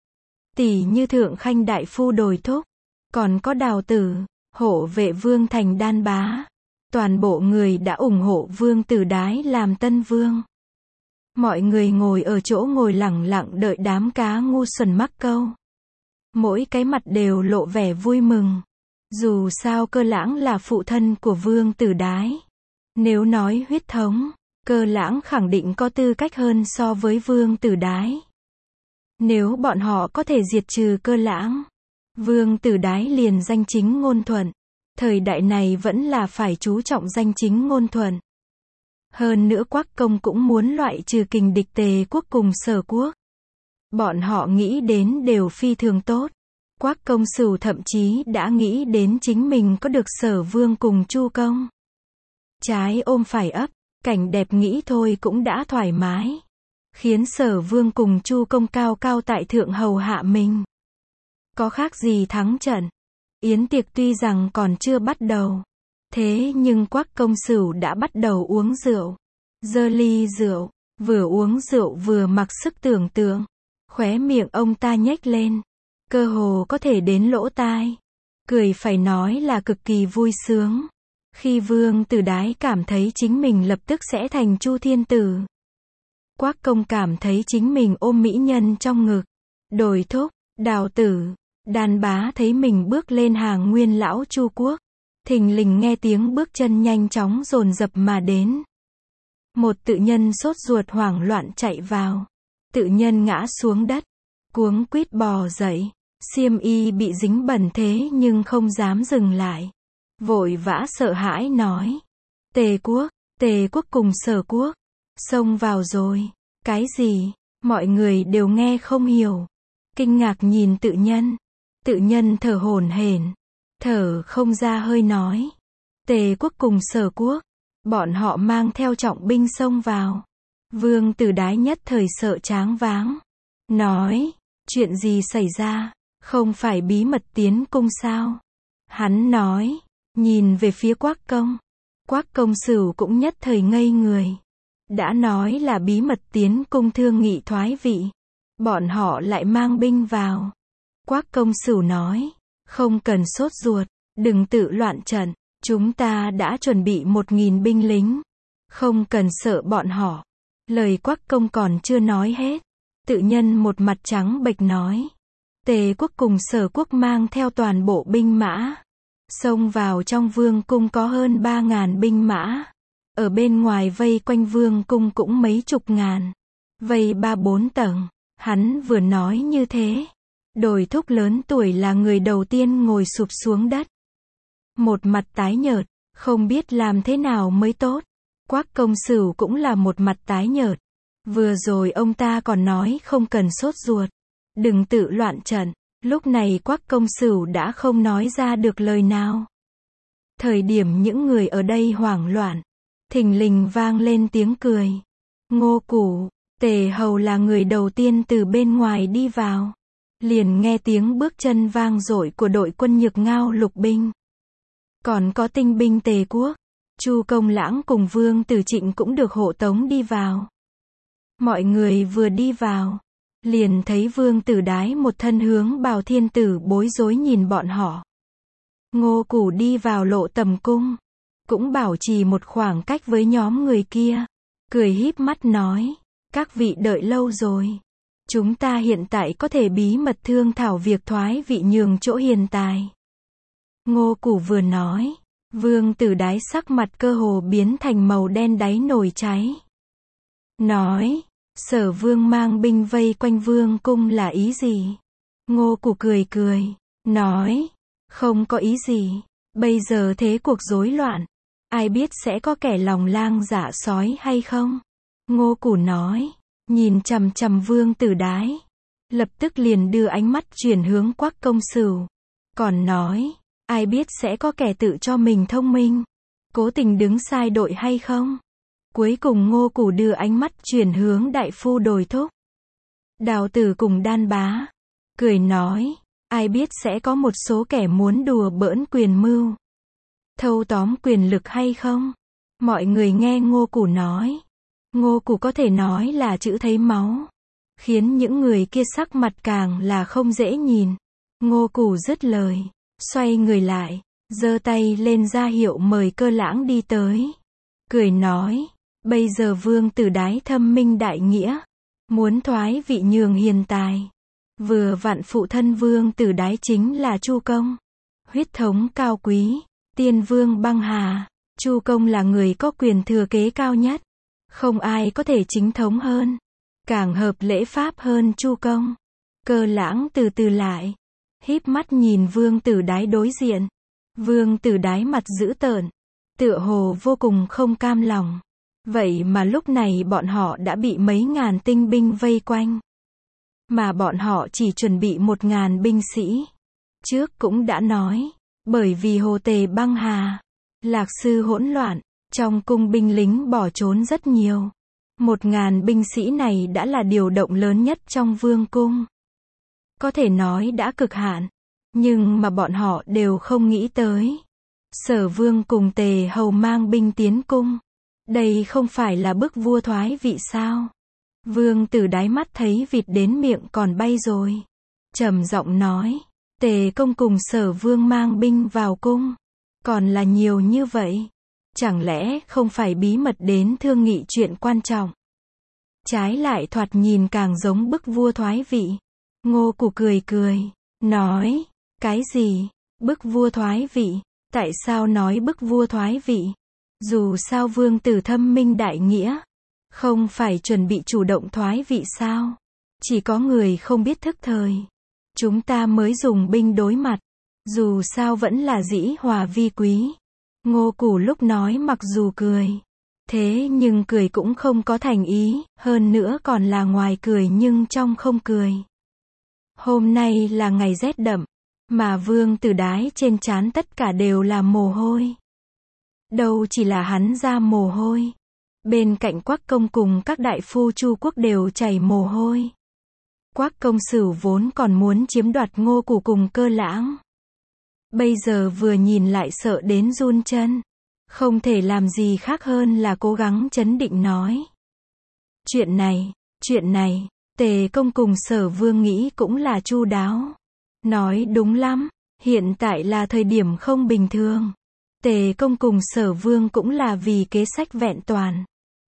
Tỷ như Thượng Khanh đại phu Đồi Thúc. Còn có Đào Tử, hộ vệ Vương Thành Đan Bá. Toàn bộ người đã ủng hộ Vương Tử Đái làm tân vương. Mọi người ngồi ở chỗ ngồi lẳng lặng đợi đám cá ngu xuẩn mắc câu. Mỗi cái mặt đều lộ vẻ vui mừng. Dù sao Cơ Lãng là phụ thân của Vương Tử Đái. Nếu nói huyết thống, Cơ Lãng khẳng định có tư cách hơn so với Vương Tử Đái. Nếu bọn họ có thể diệt trừ Cơ Lãng, Vương Tử Đái liền danh chính ngôn thuận. Thời đại này vẫn là phải chú trọng danh chính ngôn thuận. Hơn nữa Quách Công cũng muốn loại trừ kình địch Tề quốc cùng Sở quốc. Bọn họ nghĩ đến đều phi thường tốt. Quách Công Sửu thậm chí đã nghĩ đến chính mình có được Sở Vương cùng Chu Công. Trái ôm phải ấp, cảnh đẹp nghĩ thôi cũng đã thoải mái. Khiến Sở Vương cùng Chu Công cao cao tại thượng hầu hạ mình. Có khác gì thắng trận. Yến tiệc tuy rằng còn chưa bắt đầu. Thế nhưng Quách Công Sửu đã bắt đầu uống rượu. Giơ ly rượu, vừa uống rượu vừa mặc sức tưởng tượng. Khóe miệng ông ta nhếch lên. Cơ hồ có thể đến lỗ tai. Cười phải nói là cực kỳ vui sướng. Khi Vương Tử Đái cảm thấy chính mình lập tức sẽ thành Chu Thiên Tử. Quách Công cảm thấy chính mình ôm mỹ nhân trong ngực. Đồi Thúc, Đào Tử, Đan Bá thấy mình bước lên hàng nguyên lão Chu quốc. Thình lình nghe tiếng bước chân nhanh chóng dồn dập mà đến. Một tự nhân sốt ruột hoảng loạn chạy vào. Tự nhân ngã xuống đất. Cuống quýt bò dậy. Xiêm y bị dính bẩn thế nhưng không dám dừng lại. Vội vã sợ hãi nói. Tề quốc cùng Sở quốc. Xông vào rồi. Cái gì? Mọi người đều nghe không hiểu. Kinh ngạc nhìn tự nhân. Tự nhân thở hổn hển. Thở không ra hơi nói. Tề quốc cùng Sở quốc. Bọn họ mang theo trọng binh xông vào. Vương Tử Đái nhất thời sợ choáng váng. Nói. Chuyện gì xảy ra? Không phải bí mật tiến cung sao? Hắn nói. Nhìn về phía Quách Công. Quách Công Sửu cũng nhất thời ngây người. Đã nói là bí mật tiến cung thương nghị thoái vị. Bọn họ lại mang binh vào. Quách Công Sửu nói. Không cần sốt ruột. Đừng tự loạn trận. Chúng ta đã chuẩn bị 1000 binh lính. Không cần sợ bọn họ. Lời Quách Công còn chưa nói hết. Tự nhân một mặt trắng bệch nói. Tề quốc cùng Sở quốc mang theo toàn bộ binh mã. Xông vào trong vương cung có hơn 3000 binh mã. Ở bên ngoài vây quanh vương cung cũng mấy chục ngàn. Vây 3-4 tầng. Hắn vừa nói như thế. Đồi Thúc lớn tuổi là người đầu tiên ngồi sụp xuống đất. Một mặt tái nhợt. Không biết làm thế nào mới tốt. Quách Công Sửu cũng là một mặt tái nhợt. Vừa rồi ông ta còn nói không cần sốt ruột. Đừng tự loạn trận. Lúc này Quách Công Sửu đã không nói ra được lời nào. Thời điểm những người ở đây hoảng loạn. Thình lình vang lên tiếng cười. Ngô Củ, Tề hầu là người đầu tiên từ bên ngoài đi vào. Liền nghe tiếng bước chân vang dội của đội quân Nhược Ngao lục binh. Còn có tinh binh Tề quốc. Chu Công Lãng cùng Vương Tử Trịnh cũng được hộ tống đi vào. Mọi người vừa đi vào. Liền thấy Vương Tử Đái một thân hướng bào thiên tử bối rối nhìn bọn họ. Ngô Củ đi vào lộ tầm cung. Cũng bảo trì một khoảng cách với nhóm người kia. Cười híp mắt nói. Các vị đợi lâu rồi. Chúng ta hiện tại có thể bí mật thương thảo việc thoái vị nhường chỗ hiền tài. Ngô Củ vừa nói. Vương Tử Đái sắc mặt cơ hồ biến thành màu đen đáy nồi cháy. Nói. Sở Vương mang binh vây quanh vương cung là ý gì? Ngô Củ cười cười. Nói. Không có ý gì. Bây giờ thế cuộc rối loạn. Ai biết sẽ có kẻ lòng lang dạ sói hay không? Ngô Củ nói. Nhìn chằm chằm Vương Tử Đái. Lập tức liền đưa ánh mắt chuyển hướng Quách Công Sửu. Còn nói. Ai biết sẽ có kẻ tự cho mình thông minh. Cố tình đứng sai đội hay không? Cuối cùng Ngô Củ đưa ánh mắt chuyển hướng đại phu Đồi Thúc. Đào Tử cùng Đan Bá. Cười nói. Ai biết sẽ có một số kẻ muốn đùa bỡn quyền mưu. Thâu tóm quyền lực hay không? Mọi người nghe Ngô Củ nói. Ngô Củ có thể nói là chữ thấy máu. Khiến những người kia sắc mặt càng là không dễ nhìn. Ngô Củ dứt lời. Xoay người lại. Giơ tay lên ra hiệu mời Cơ Lãng đi tới. Cười nói. Bây giờ Vương Tử Đái thâm minh đại nghĩa. Muốn thoái vị nhường hiền tài. Vừa vặn phụ thân Vương Tử Đái chính là Chu Công. Huyết thống cao quý. Tiên Vương băng hà. Chu Công là người có quyền thừa kế cao nhất. Không ai có thể chính thống hơn. Càng hợp lễ pháp hơn Chu Công. Cơ Lãng từ từ lại. Híp mắt nhìn Vương Tử Đái đối diện. Vương Tử Đái mặt dữ tợn, tựa hồ vô cùng không cam lòng. Vậy mà lúc này bọn họ đã bị mấy ngàn tinh binh vây quanh. Mà bọn họ chỉ chuẩn bị 1000 binh sĩ. Trước cũng đã nói, bởi vì Hồ Tề băng hà, Lạc Sư hỗn loạn, trong cung binh lính bỏ trốn rất nhiều. 1000 binh sĩ này đã là điều động lớn nhất trong vương cung. Có thể nói đã cực hạn. Nhưng mà bọn họ đều không nghĩ tới. Sở Vương cùng Tề Hầu mang binh tiến cung. Đây không phải là bức vua thoái vị sao? Vương Tử Đái mắt thấy vịt đến miệng còn bay rồi. Trầm giọng nói, Tề công cùng Sở Vương mang binh vào cung. Còn là nhiều như vậy. Chẳng lẽ không phải bí mật đến thương nghị chuyện quan trọng? Trái lại thoạt nhìn càng giống bức vua thoái vị. Ngô Củ cười cười, nói, cái gì? Bức vua thoái vị? Tại sao nói bức vua thoái vị? Dù sao Vương Tử thâm minh đại nghĩa. Không phải chuẩn bị chủ động thoái vị sao? Chỉ có người không biết thức thời. Chúng ta mới dùng binh đối mặt. Dù sao vẫn là dĩ hòa vi quý. Ngô Củ lúc nói mặc dù cười. Thế nhưng cười cũng không có thành ý, hơn nữa còn là ngoài cười nhưng trong không cười. Hôm nay là ngày rét đậm, mà Vương Tử Đái trên trán tất cả đều là mồ hôi. Đâu chỉ là hắn ra mồ hôi. Bên cạnh Quách Công cùng các đại phu Chu quốc đều chảy mồ hôi. Quách Công Sửu vốn còn muốn chiếm đoạt Ngô Củ cùng Cơ Lãng. Bây giờ vừa nhìn lại sợ đến run chân. Không thể làm gì khác hơn là cố gắng trấn định nói. Chuyện này, Tề công cùng Sở Vương nghĩ cũng là chu đáo. Nói đúng lắm, hiện tại là thời điểm không bình thường. Tề công cùng Sở Vương cũng là vì kế sách vẹn toàn.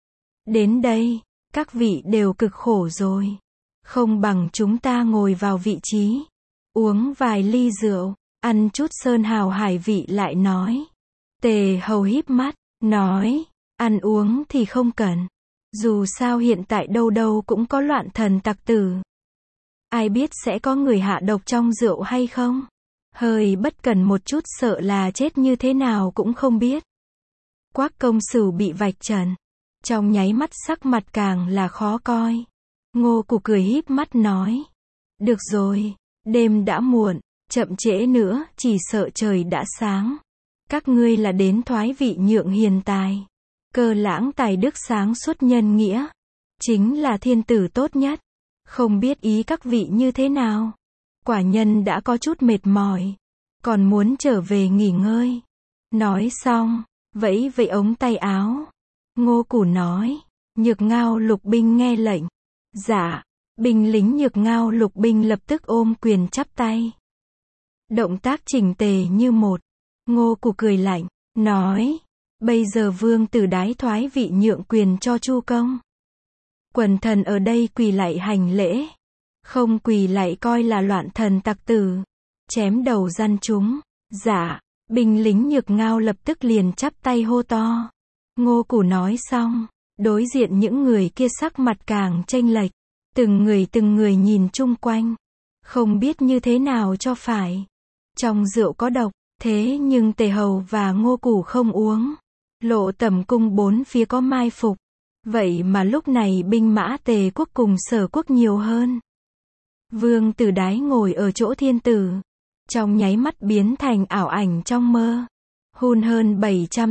Đến đây, các vị đều cực khổ rồi. Không bằng chúng ta ngồi vào vị trí, uống vài ly rượu, ăn chút sơn hào hải vị lại nói. Tề Hầu híp mắt, nói, ăn uống thì không cần. Dù sao hiện tại đâu đâu cũng có loạn thần tặc tử. Ai biết sẽ có người hạ độc trong rượu hay không? Hơi bất cần một chút sợ là chết như thế nào cũng không biết. Quách Công Sửu bị vạch trần. Trong nháy mắt sắc mặt càng là khó coi. Ngô Củ cười híp mắt nói. Được rồi, đêm đã muộn, chậm trễ nữa, chỉ sợ trời đã sáng. Các ngươi là đến thoái vị nhượng hiền tài. Cơ Lãng tài đức sáng suốt nhân nghĩa. Chính là thiên tử tốt nhất. Không biết ý các vị như thế nào. Quả nhân đã có chút mệt mỏi. Còn muốn trở về nghỉ ngơi. Nói xong, vẫy vẫy ống tay áo. Ngô Củ nói. Nhược Ngao lục binh nghe lệnh. Dạ. Binh lính Nhược Ngao lục binh lập tức ôm quyền chắp tay. Động tác chỉnh tề như một. Ngô Củ cười lạnh, nói. Bây giờ Vương Tử Đái thoái vị nhượng quyền cho Chu công. Quần thần ở đây quỳ lạy hành lễ. Không quỳ lạy coi là loạn thần tặc tử. Chém đầu gian chúng. Dạ. Binh lính Nhược Ngao lập tức liền chắp tay hô to. Ngô Củ nói xong. Đối diện những người kia sắc mặt càng chênh lệch. Từng người nhìn chung quanh. Không biết như thế nào cho phải. Trong rượu có độc. Thế nhưng Tề Hầu và Ngô Củ không uống. Lộ Tẩm cung bốn phía có mai phục. Vậy mà lúc này binh mã Tề quốc cùng Sở quốc nhiều hơn. Vương Tử Đái ngồi ở chỗ thiên tử. Trong nháy mắt biến thành ảo ảnh trong mơ. Hun hơn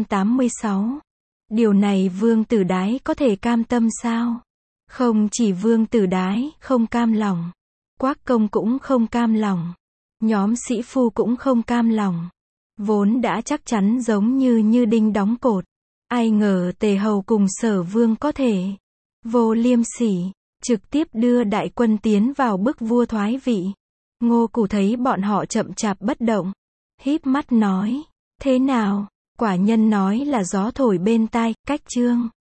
786. Điều này Vương Tử Đái có thể cam tâm sao? Không chỉ Vương Tử Đái không cam lòng. Quách Công cũng không cam lòng. Nhóm sĩ phu cũng không cam lòng. Vốn đã chắc chắn giống như đinh đóng cột. Ai ngờ Tề Hầu cùng Sở Vương có thể vô liêm sỉ, trực tiếp đưa đại quân tiến vào bức vua thoái vị. Ngô Củ thấy bọn họ chậm chạp bất động. Híp mắt nói, thế nào? Quả nhân nói là gió thổi bên tai, cách chương.